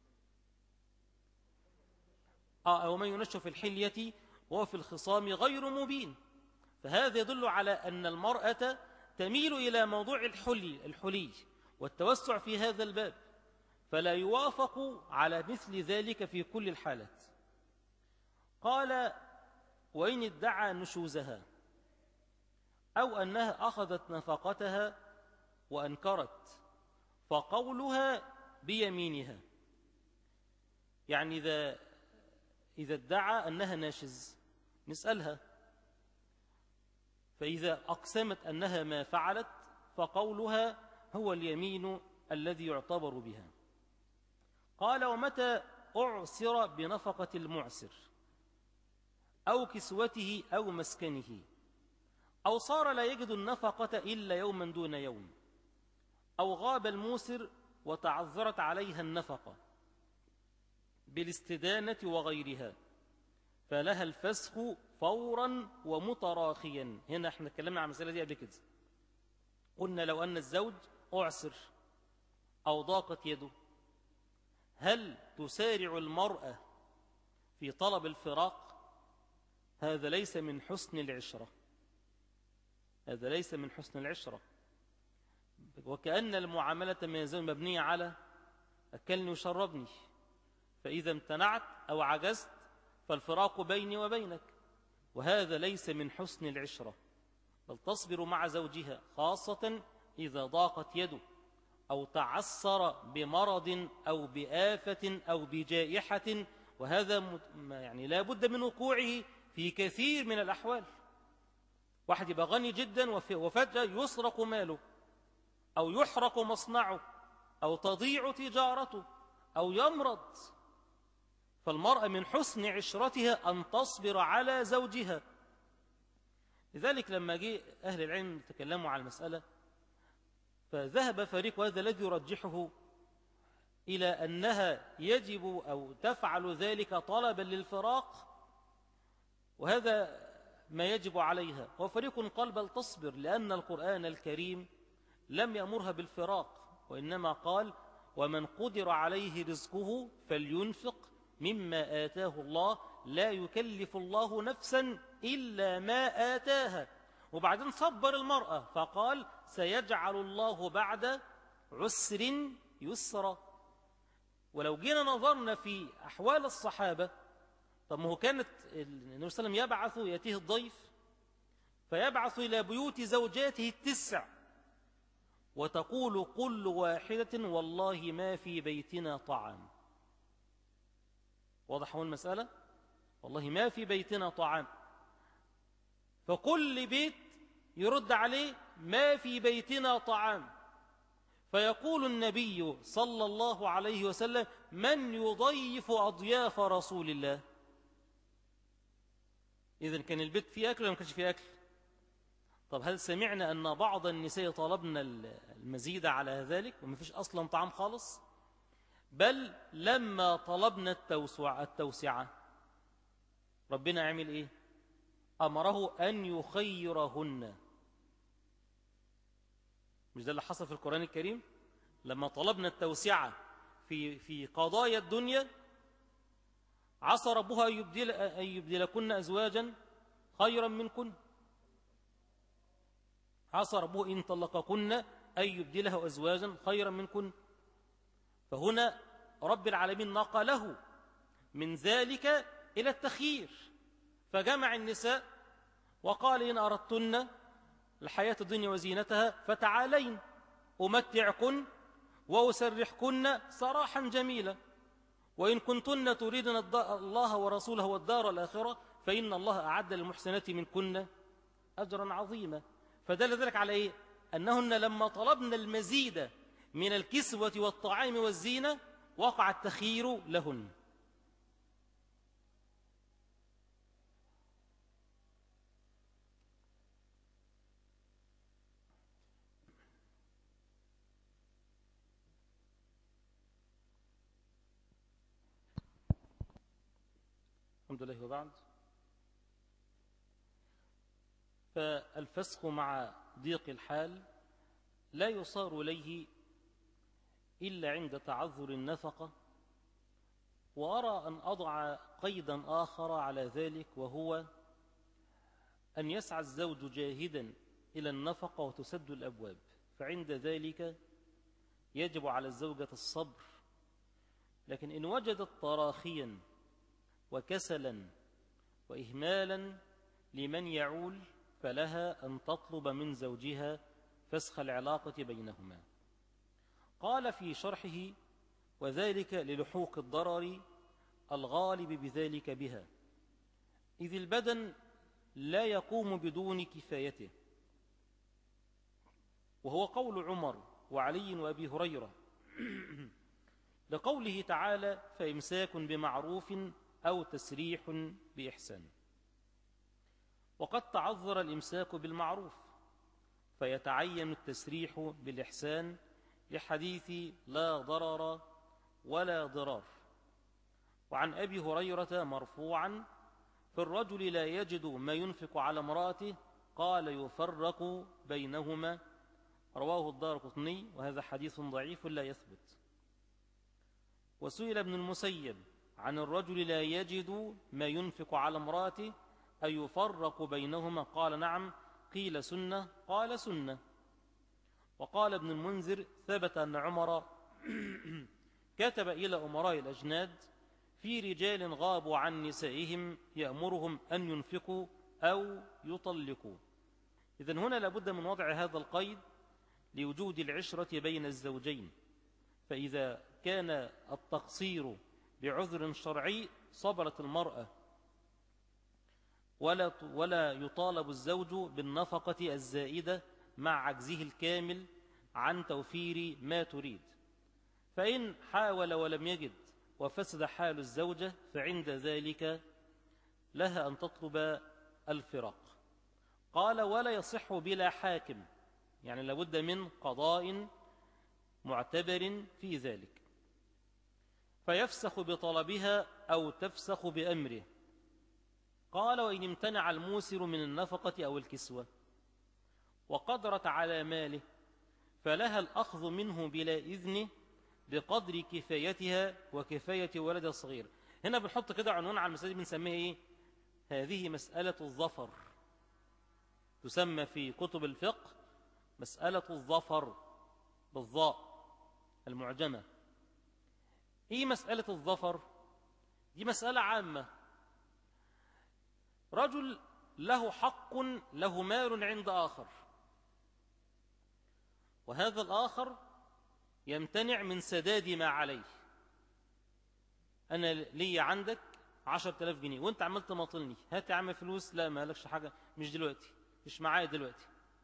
أو من ينشأ في الحلية وهو في الخصام غير مبين. فهذا يدل على أن المرأة تميل إلى موضوع الحلي الحلي والتوسع في هذا الباب، فلا يوافق على مثل ذلك في كل الحالات. قال: وإن ادعى نشوزها أو أنها أخذت نفقتها وأنكرت فقولها بيمينها. يعني إذا إذا ادعى أنها ناشز نسألها، فإذا أقسمت أنها ما فعلت فقولها هو اليمين الذي يعتبر بها. قال: ومتى أعسر بنفقة المعسر أو كسوته أو مسكنه أو صار لا يجد النفقة إلا يوما دون يوم أو غاب الموسر وتعذرت عليها النفقة بالاستدانة وغيرها فلها الفسخ فورا ومتراخيا. هنا احنا اتكلمنا عن المسألة دي قبل كده، قلنا لو أن الزوج أعسر أو ضاقت يده هل تسارع المرأة في طلب الفراق؟ هذا ليس من حسن العشرة، هذا ليس من حسن العشرة. وكأن المعاملة ما يزال مبنية على أكلني وشربني، فإذا امتنعت أو عجزت فالفراق بيني وبينك، وهذا ليس من حسن العشرة. بل تصبر مع زوجها خاصة إذا ضاقت يده أو تعسر بمرض أو بآفة أو بجائحة، وهذا يعني لا بد من وقوعه في كثير من الأحوال. واحد يبقى غني جدا وفجأة يسرق ماله أو يحرق مصنعه أو تضيع تجارته أو يمرض، فالمرأة من حسن عشرتها أن تصبر على زوجها. لذلك لما جاء أهل العلم تكلموا عن المسألة فذهب فريق، وهذا الذي يرجحه، إلى أنها يجب أو تفعل ذلك طلبا للفراق، وهذا ما يجب عليها. وفريق قال بل تصبر، لأن القرآن الكريم لم يأمرها بالفراق، وإنما قال: ومن قدر عليه رزقه فلينفق مما آتاه الله لا يكلف الله نفسا إلا ما آتاها. وبعدين صبر المرأة فقال: سيجعل الله بعد عسر يسرا. ولو جينا نظرنا في أحوال الصحابة، طب ما هو كانت النبي صلى الله عليه وسلم يبعث يأتيه الضيف فيبعث إلى بيوت زوجاته التسع وتقول كل واحدة: والله ما في بيتنا طعام. واضح هو المسألة؟ والله ما في بيتنا طعام. فكل بيت يرد عليه: ما في بيتنا طعام. فيقول النبي صلى الله عليه وسلم: من يضيف أضياف رسول الله؟ إذن كان البيت فيه أكل ولا ما كانش فيه أكل؟ طب هل سمعنا أن بعض النساء طلبنا المزيد على ذلك وما فيش أصلا طعام خالص؟ بل لما طلبنا التوسع التوسعة ربنا عمل إيه؟ أمره أن يخيرهن. مش ده اللي حصل في القرآن الكريم؟ لما طلبنا التوسعة في في قضايا الدنيا عسى ربها أن يبدل أن يبدلكن أزواجا خيرا منكن، عسى ربه إن طلقكن أن يبدله أزواجا خيرا منكن. فهنا رب العالمين نقله من ذلك إلى التخيير، فجمع النساء وقال إن أردتن الحياة الدنيا وزينتها فتعالين أمتعكن وأسرحكن سراحا جميلا، وإن كنتن تريدن الله ورسوله والدار الآخرة فإن الله أعد للمحسنات منكن أجرا عظيما. فدل ذلك على إيه؟ أنهن لما طلبنا المزيد من الكسوة والطعام والزينة وقع التخيير لهن. الحمد لله. وبعد، فالفسخ مع ضيق الحال لا يصار إليه إلا عند تعذر النفقة. وأرى أن أضع قيدا آخر على ذلك، وهو أن يسعى الزوج جاهدا إلى النفقة وتسد الأبواب، فعند ذلك يجب على الزوجة الصبر. لكن إن وجدت تراخيا وكسلا وإهمالا لمن يعول فلها أن تطلب من زوجها فسخ العلاقة بينهما. قال في شرحه: وذلك للحوق الضرر الغالب بذلك بها، إذ البدن لا يقوم بدون كفايته، وهو قول عمر وعلي وأبي هريرة لقوله تعالى: فإمساك بمعروف أو تسريح بإحسان. وقد تعذر الإمساك بالمعروف فيتعين التسريح بالإحسان لحديث لا ضرر ولا ضرار. وعن أبي هريرة مرفوعا: في الرجل لا يجد ما ينفق على امرأته قال يفرق بينهما، رواه الدارقطني، وهذا حديث ضعيف لا يثبت. وسئل ابن المسيب عن الرجل لا يجد ما ينفق على امرأته أيفرق بينهما قال نعم، قيل سنة قال سنة. وقال ابن المنذر: ثبت أن عمر كتب إلى أمراء الأجناد في رجال غابوا عن نسائهم يأمرهم أن ينفقوا أو يطلقوا. إذن هنا لابد من وضع هذا القيد لوجود العشرة بين الزوجين، فإذا كان التقصير بعذر شرعي صبرت المرأة، ولا ولا يطالب الزوج بالنفقة الزائدة مع عجزه الكامل عن توفير ما تريد. فإن حاول ولم يجد وفسد حال الزوجة فعند ذلك لها أن تطلب الفراق. قال: ولا يصح بلا حاكم، يعني لابد من قضاء معتبر في ذلك، فيفسخ بطلبها أو تفسخ بأمره. قال: وإن امتنع الموسر من النفقة أو الكسوة وقدرت على ماله فلها الأخذ منه بلا إذنه بقدر كفايتها وكفاية ولد الصغير. هنا بنحط كده عنوان على المسألة دي بنسميها إيه؟ هذه مسألة الظفر، تسمى في كتب الفقه مسألة الظفر بالظاء المعجمة. إيه مسألة الظفر؟ دي مسألة عامة. رجل له حق، له مال عند آخر، وهذا الآخر يمتنع من سداد ما عليه. أنا لي عندك عشرة آلاف جنيه وأنت عمال تماطلني، هات يا عم فلوس. لا، ما لكش حاجة، مش دلوقتي، مش معايا دلوقتي.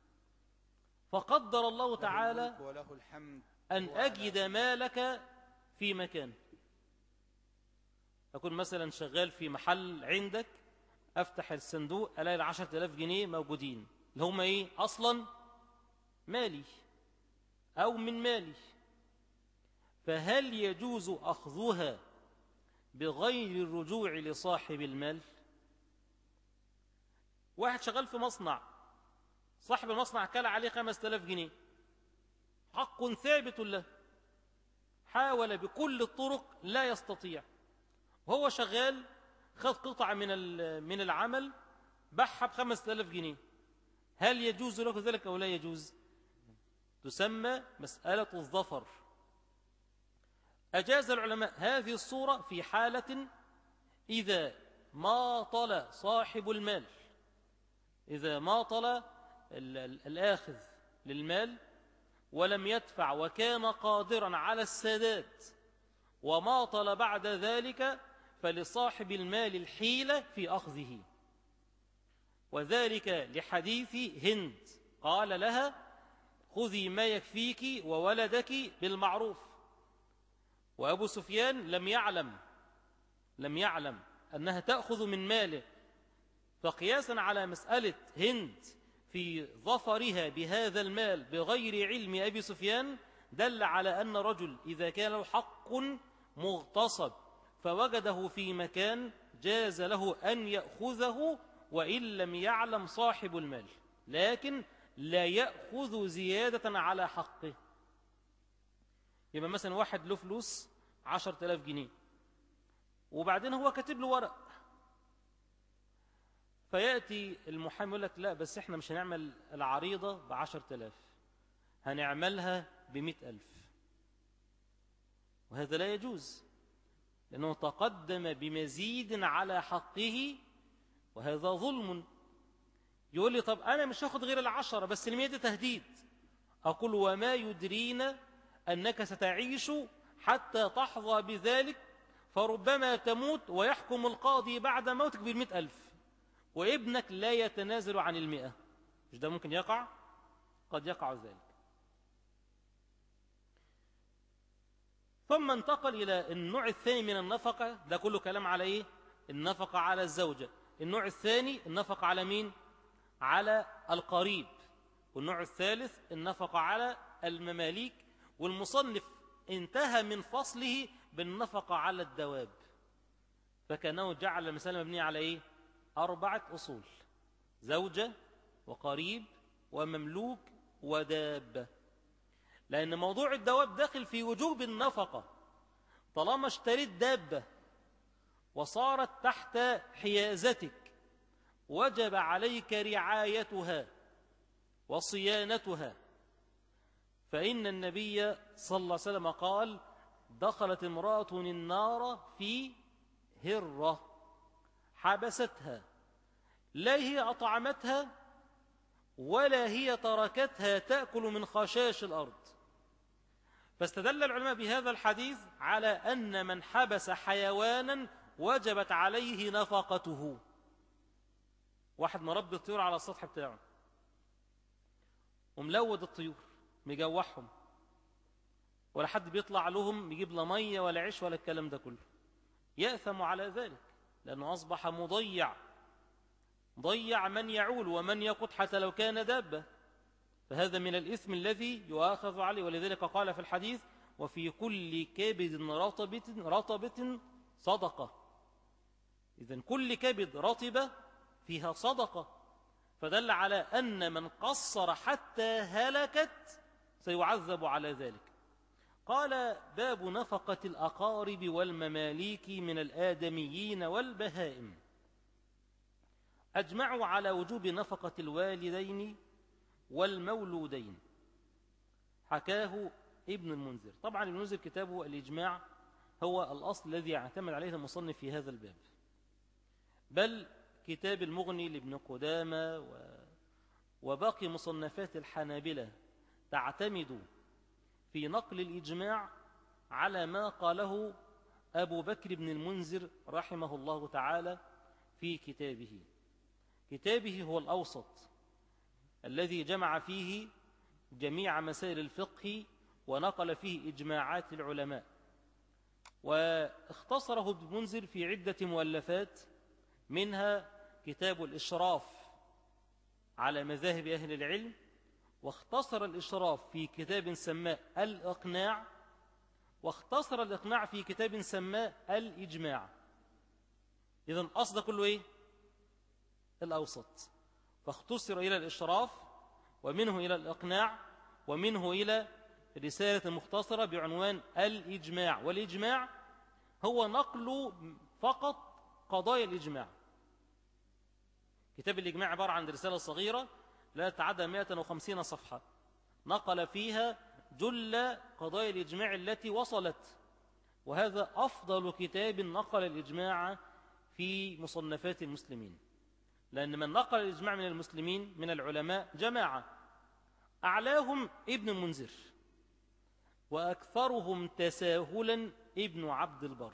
فقدر الله تعالى أن أجد مالك في مكان. أكون مثلا شغال في محل عندك، أفتح الصندوق ألاقي العشرة آلاف جنيه موجودين، اللي هم إيه؟ أصلا مالي أو من مالي. فهل يجوز أخذها بغير الرجوع لصاحب المال؟ واحد شغال في مصنع، صاحب المصنع كلا عليه خمسة آلاف جنيه، حق ثابت له، حاول بكل الطرق لا يستطيع، وهو شغال خذ قطعة من من العمل بحها بخمسة آلاف جنيه، هل يجوز له ذلك أو لا يجوز؟ تسمى مسألة الظفر. أجاز العلماء هذه الصورة في حالة إذا ماطل صاحب المال، إذا ماطل الآخذ للمال ولم يدفع وكان قادرا على السداد وماطل بعد ذلك، فلصاحب المال الحيلة في أخذه، وذلك لحديث هند قال لها خذي ما يكفيك وولدك بالمعروف. وأبو سفيان لم يعلم لم يعلم أنها تأخذ من ماله، فقياسا على مسألة هند في ظفرها بهذا المال بغير علم أبي سفيان دل على أن رجل إذا كان له حق مغتصب فوجده في مكان جاز له أن يأخذه وإن لم يعلم صاحب المال، لكن لا يأخذ زيادة على حقه. يبقى مثلا واحد له فلوس عشرة آلاف جنيه وبعدين هو كاتب له ورق، فيأتي المحامي يقول لك لا بس احنا مش هنعمل العريضة بعشرة آلاف، هنعملها بمئة ألف، وهذا لا يجوز لأنه تقدم بمزيد على حقه، وهذا ظلم. يقول لي طب أنا مش هاخد غير العشرة بس المئة دي تهديد، أقول وما يدرينا أنك ستعيش حتى تحظى بذلك، فربما تموت ويحكم القاضي بعد موتك بالمئة ألف وابنك لا يتنازل عن المئة، مش ده ممكن يقع؟ قد يقع ذلك. ثم انتقل إلى النوع الثاني من النفقة، ده كله كلام على إيه؟ النفقة على الزوجة. النوع الثاني النفقة على مين؟ على القريب. والنوع الثالث النفقة على المماليك. والمصنف انتهى من فصله بالنفقة على الدواب، فكانه جعل المسألة مبنية على إيه؟ أربعة أصول: زوجة وقريب ومملوك ودابة. لأن موضوع الدواب داخل في وجوب النفقة، طالما اشتريت دابة وصارت تحت حيازتك وجب عليك رعايتها وصيانتها. فإن النبي صلى الله عليه وسلم قال دخلت امرأة النار في هرة حبستها، لا هي أطعمتها ولا هي تركتها تأكل من خشاش الأرض. فاستدل العلماء بهذا الحديث على أن من حبس حيوانا وجبت عليه نفقته. واحد مربي الطيور على السطح بتاعه وملود الطيور مجوحهم، ولا حد بيطلع لهم يجيب لا ميه ولا عيش ولا الكلام ده كله، يأثم على ذلك لأنه أصبح مضيع، ضيع من يعول ومن يقود حتى لو كان دابة، فهذا من الإثم الذي يؤاخذ عليه. ولذلك قال في الحديث وفي كل كبد رطبة رطبة صدقة. إذن كل كبد رطبة فيها صدقة، فدل على أن من قصر حتى هلكت سيعذب على ذلك. قال باب نفقة الأقارب والمماليك من الآدميين والبهائم. أجمعوا على وجوب نفقة الوالدين والمولودين، حكاه ابن المنذر. طبعا ابن المنذر كتابه الإجماع هو الأصل الذي يعتمد عليه المصنف في هذا الباب، بل كتاب المغني لابن قدامة وباقي مصنفات الحنابلة تعتمد في نقل الإجماع على ما قاله أبو بكر بن المنذر رحمه الله تعالى في كتابه. كتابه هو الأوسط الذي جمع فيه جميع مسائل الفقه ونقل فيه إجماعات العلماء، واختصره ابن المنذر في عدة مؤلفات، منها كتاب الإشراف على مذاهب أهل العلم، واختصر الإشراف في كتاب سماه الإقناع، واختصر الإقناع في كتاب سماه الإجماع. إذن أصل كله إيه؟ الأوسط، فاختصر إلى الإشراف ومنه إلى الإقناع ومنه إلى رسالة مختصرة بعنوان الإجماع، والإجماع هو نقل فقط قضايا الإجماع. كتاب الإجماع عبارة عن رسالة صغيرة لا تتعدى مئة وخمسين صفحة، نقل فيها جل قضايا الإجماع التي وصلت، وهذا أفضل كتاب نقل الإجماع في مصنفات المسلمين، لأن من نقل الإجماع من المسلمين من العلماء جماعة، أعلاهم ابن المنذر، وأكثرهم تساهلا ابن عبد البر،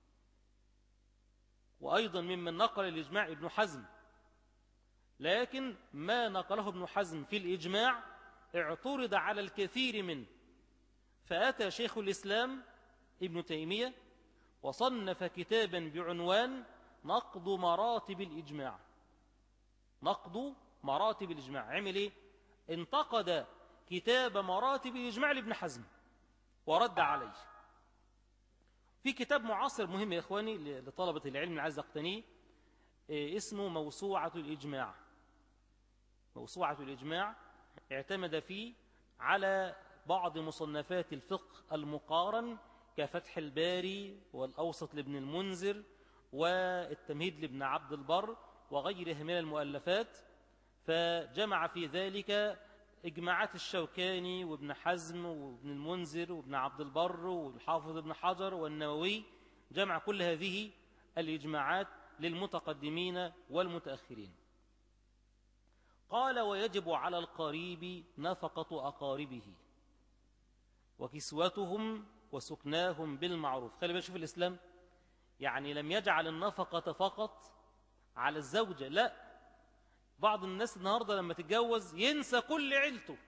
وأيضا ممن نقل الإجماع ابن حزم، لكن ما نقله ابن حزم في الإجماع اعترض على الكثير منه، فأتى شيخ الإسلام ابن تيمية وصنف كتابا بعنوان نقض مراتب الإجماع. نقض مراتب الإجماع، عمل إيه؟ انتقد كتاب مراتب الإجماع لابن حزم ورد عليه. في كتاب معاصر مهم يا إخواني لطلبة العلم اللي عايز يقتنيه، اسمه موسوعة الإجماع. موسوعة الإجماع اعتمد فيه على بعض مصنفات الفقه المقارن كفتح الباري والأوسط لابن المنذر والتمهيد لابن عبد البر وغيرها من المؤلفات، فجمع في ذلك إجماعات الشوكاني وابن حزم وابن المنذر وابن عبد البر والحافظ ابن حجر والنووي، جمع كل هذه الإجماعات للمتقدمين والمتأخرين. قال: ويجب على القريب نفقة أقاربه وكسوتهم وسكناهم بالمعروف. خلي بالك، شوف الإسلام يعني لم يجعل النفقة فقط على الزوجة، لا، بعض الناس النهاردة لما تتجوز ينسى كل عيلته،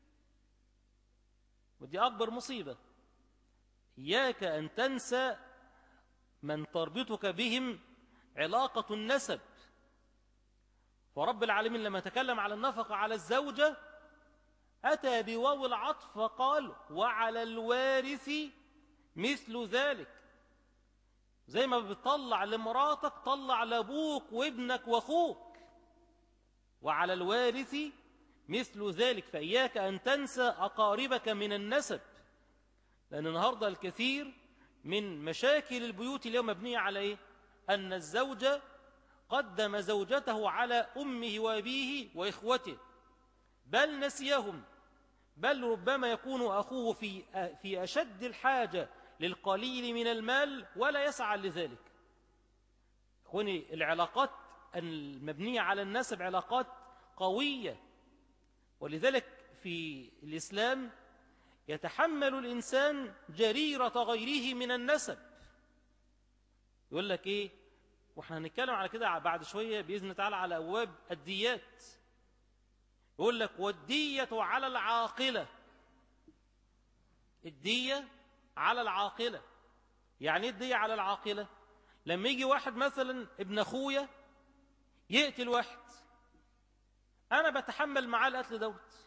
ودي أكبر مصيبة. إياك أن تنسى من تربطك بهم علاقة النسب. ورب العالمين لما تكلم على النفقة على الزوجة أتى بواو العطف فقال: وعلى الوارث مثل ذلك. زي ما بتطلع لمراتك طلع لأبوك وابنك وأخوك، وعلى الوارث مثل ذلك. فإياك أن تنسى أقاربك من النسب، لأن النهاردة الكثير من مشاكل البيوت اليوم مبنية على إيه؟ أن الزوجة قدم زوجته على أمه وأبيه وإخوته، بل نسيهم، بل ربما يكون أخوه في في أشد الحاجة للقليل من المال ولا يسعى لذلك. أخواني، العلاقات المبنية على النسب علاقات قوية، ولذلك في الإسلام يتحمل الإنسان جريرة غيره من النسب. يقول لك إيه؟ وإحنا هنتكلم على كده بعد شوية بإذن الله تعالى على أبواب الديات. يقول لك: والدية على العاقلة. الدية على العاقلة. يعني إيه الدية على العاقلة؟ لما يجي واحد مثلا ابن أخويا يقتل واحد، أنا بتحمل معاه القتل دوت.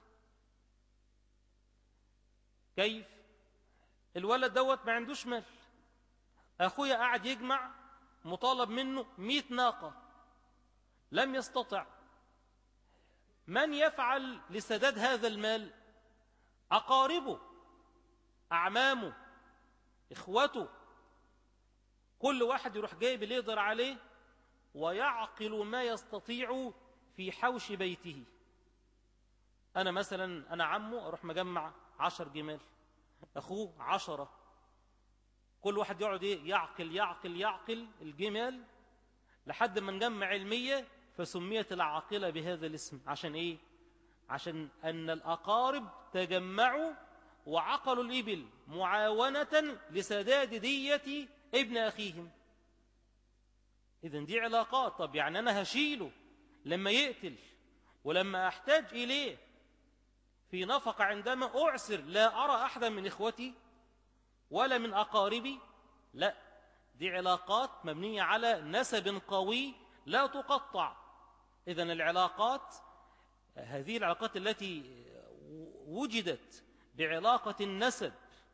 كيف؟ الولد دوت ما عندوش مال، أخويا قاعد يجمع، مطالب منه مئة ناقة، لم يستطع. من يفعل لسداد هذا المال؟ أقاربه، أعمامه، إخوته، كل واحد يروح جايب اللي يقدر عليه ويعقل ما يستطيع في حوش بيته. أنا مثلا أنا عمه أروح مجمع عشر جمال، أخوه عشرة، كل واحد يقعد إيه؟ يعقل يعقل يعقل الجمال لحد ما نجمع المية، فسميت العاقلة بهذا الاسم. عشان إيه؟ عشان أن الأقارب تجمعوا وعقلوا الإبل معاونة لسداد دية ابن أخيهم. إذن دي علاقات. طب يعني أنا هشيله لما يقتل، ولما أحتاج إليه في نفقة عندما أعسر لا أرى أحدا من إخوتي ولا من أقاربي، لا، دي علاقات مبنية على نسب قوي لا تقطع. إذن العلاقات، هذه العلاقات التي وجدت بعلاقة النسب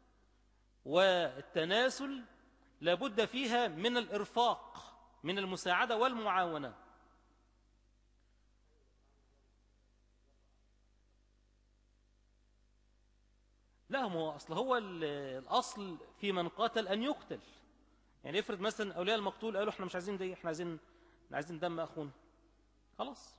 والتناسل لابد فيها من الإرفاق، من المساعدة والمعاونة. لا، ما هو أصل هو الأصل في من قتل أن يقتل. يعني افرض مثلا أولياء المقتول قالوا احنا مش عايزين دي، احنا عايزين عايزين دم أخونا، خلاص.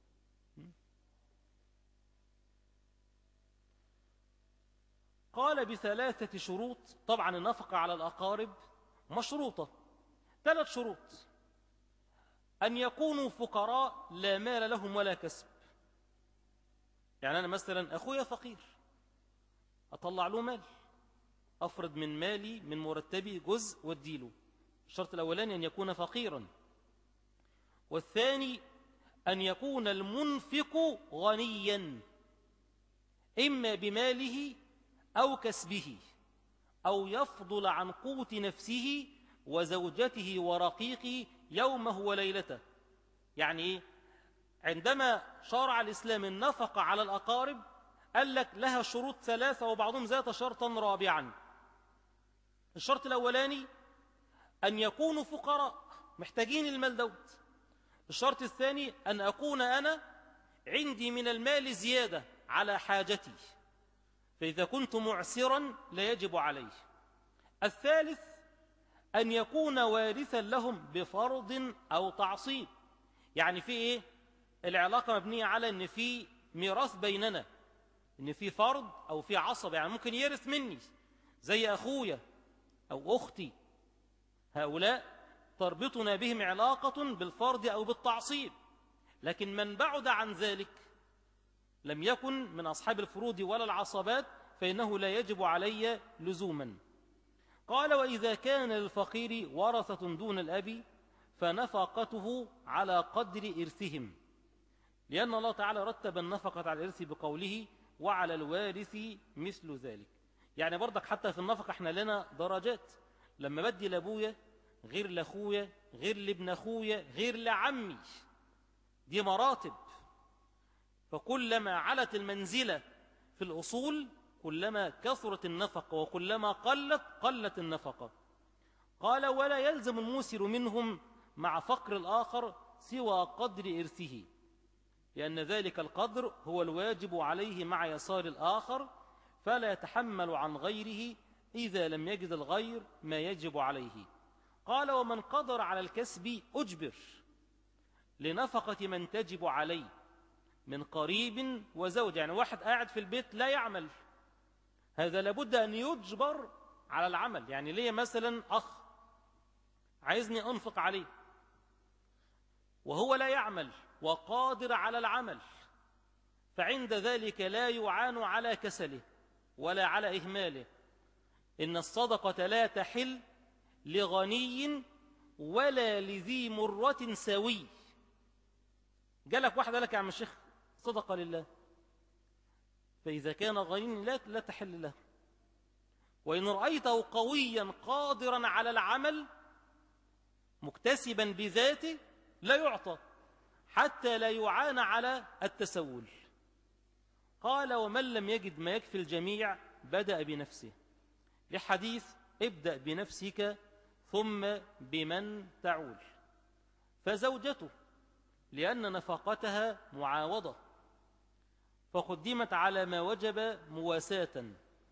قال بثلاثة شروط. طبعا النفقة على الأقارب مشروطة، ثلاث شروط: أن يكونوا فقراء لا مال لهم ولا كسب. يعني أنا مثلا أخويا فقير، أطلع له مال، أفرض من مالي من مرتبي جزء واديله. الشرط الأولاني أن يكون فقيرا. والثاني أن يكون المنفق غنيا، إما بماله أو كسبه، أو يفضل عن قوت نفسه وزوجته ورقيقه يومه وليلته. يعني إيه؟ عندما شرع الإسلام النفقة على الأقارب قال لك لها شروط ثلاثة، وبعضهم زاد شرطا رابعا. الشرط الأولاني أن يكونوا فقراء محتاجين المال دوت. الشرط الثاني أن أكون أنا عندي من المال زيادة على حاجتي، فإذا كنت معسرا لا يجب عليه. الثالث أن يكون وارثا لهم بفرض أو تعصيب. يعني في إيه؟ العلاقة مبنية على أن في ميراث بيننا، أن في فرض أو في عصب، يعني ممكن يرث مني زي أخويا أو أختي. هؤلاء تربطنا بهم علاقة بالفرض أو بالتعصيب. لكن من بعد عن ذلك لم يكن من أصحاب الفروض ولا العصبات فإنه لا يجب علي لزوما. قال: وإذا كان للفقير ورثة دون الأب فنفقته على قدر إرثهم، لأن الله تعالى رتب النفقة على الإرث بقوله: وعلى الوارث مثل ذلك. يعني برضك حتى في النفقة احنا لنا درجات، لما بدي لأبويا غير لأخويا غير لابن أخويا غير لعمي، دي مراتب. فكلما علت المنزلة في الأصول كلما كثرت النفقة، وكلما قلت قلت النفقة. قال: ولا يلزم الموسر منهم مع فقر الآخر سوى قدر إرثه، لأن ذلك القدر هو الواجب عليه مع يسار الآخر، فلا يتحمل عن غيره إذا لم يجد الغير ما يجب عليه. قال: ومن قدر على الكسب أجبر لنفقة من تجب عليه من قريب وزوج. يعني واحد قاعد في البيت لا يعمل، هذا لابد أن يجبر على العمل. يعني ليه مثلا أخ عايزني أنفق عليه وهو لا يعمل وقادر على العمل، فعند ذلك لا يعان على كسله ولا على إهماله. إن الصدقة لا تحل لغني ولا لذي مرة سوي. جالك واحد قال لك: يا عم الشيخ صدقة لله، فإذا كان غني لا, لا تحل له. وإن رأيته قويا قادرا على العمل مكتسبا بذاته لا يعطى حتى لا يعان على التسول. قال: ومن لم يجد ما يكفي الجميع بدأ بنفسه، لحديث: ابدأ بنفسك ثم بمن تعول. فزوجته لأن نفقتها معاوضة فقدمت على ما وجب مواساة،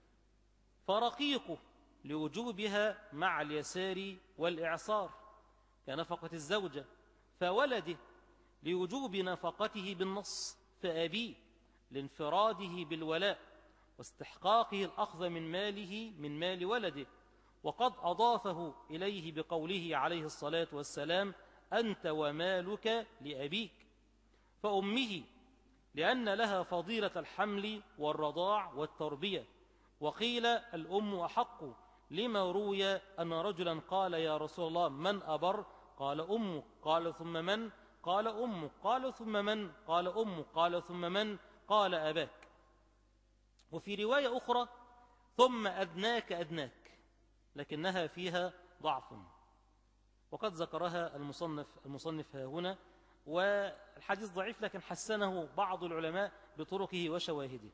فرقيقه لوجوبها مع اليسار والإعصار كنفقة الزوجة، فولده لوجوب نفقته بالنص، فأبيه لانفراده بالولاء واستحقاقه الأخذ من ماله من مال ولده، وقد أضافه إليه بقوله عليه الصلاة والسلام: أنت ومالك لأبيك. فأمه لأن لها فضيلة الحمل والرضاع والتربية. وقيل الأم أحق، لما روي أن رجلا قال: يا رسول الله من أبر؟ قال: أمك. قال: ثم من؟ قال: أمك. قال: ثم من؟ قال: أمك. قال: ثم من؟ قال: أباك. وفي رواية أخرى: ثم أدناك أدناك، لكنها فيها ضعف، وقد ذكرها المصنف المصنف ها هنا، والحديث ضعيف لكن حسنه بعض العلماء بطرقه وشواهده.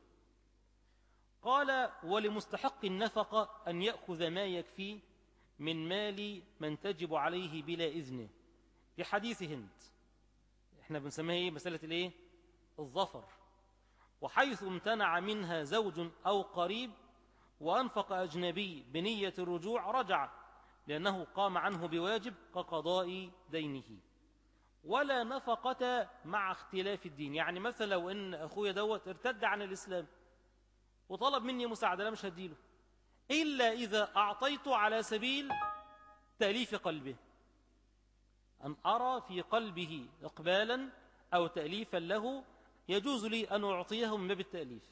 قال: ولمستحق النفقة أن يأخذ ما يكفيه من مال من تجب عليه بلا إذنه، في حديث هند. احنا بنسميها ايه؟ مسألة الايه؟ الظفر. وحيث امتنع منها زوج أو قريب وأنفق أجنبي بنية الرجوع رجع، لأنه قام عنه بواجب كقضاء دينه. ولا نفقة مع اختلاف الدين، يعني مثلا لو إن أخويا دوت ارتد عن الإسلام وطلب مني مساعدة، لا مش هديله إلا إذا أعطيته على سبيل تأليف قلبه، أن أرى في قلبه إقبالا أو تأليفا له يجوز لي أن أعطيه من باب التأليف.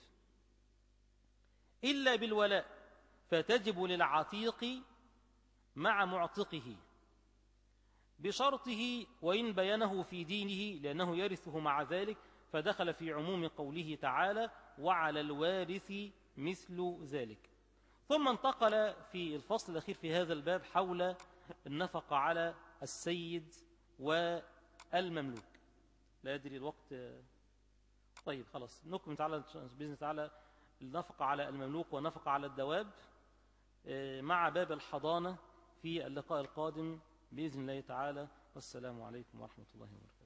إلا بالولاء فتجب للعتيق مع معتقه بشرطه وإن بينه في دينه، لأنه يرثه مع ذلك، فدخل في عموم قوله تعالى وعلى الوارث مثل ذلك. ثم انتقل في الفصل الأخير في هذا الباب حول النفقة على السيد والمملوك. لا أدري الوقت. طيب خلاص نكمل تعالى بإذن تعالى النفقة على المملوك والنفقة على الدواب مع باب الحضانة في اللقاء القادم بإذن الله تعالى. والسلام عليكم ورحمة الله وبركاته.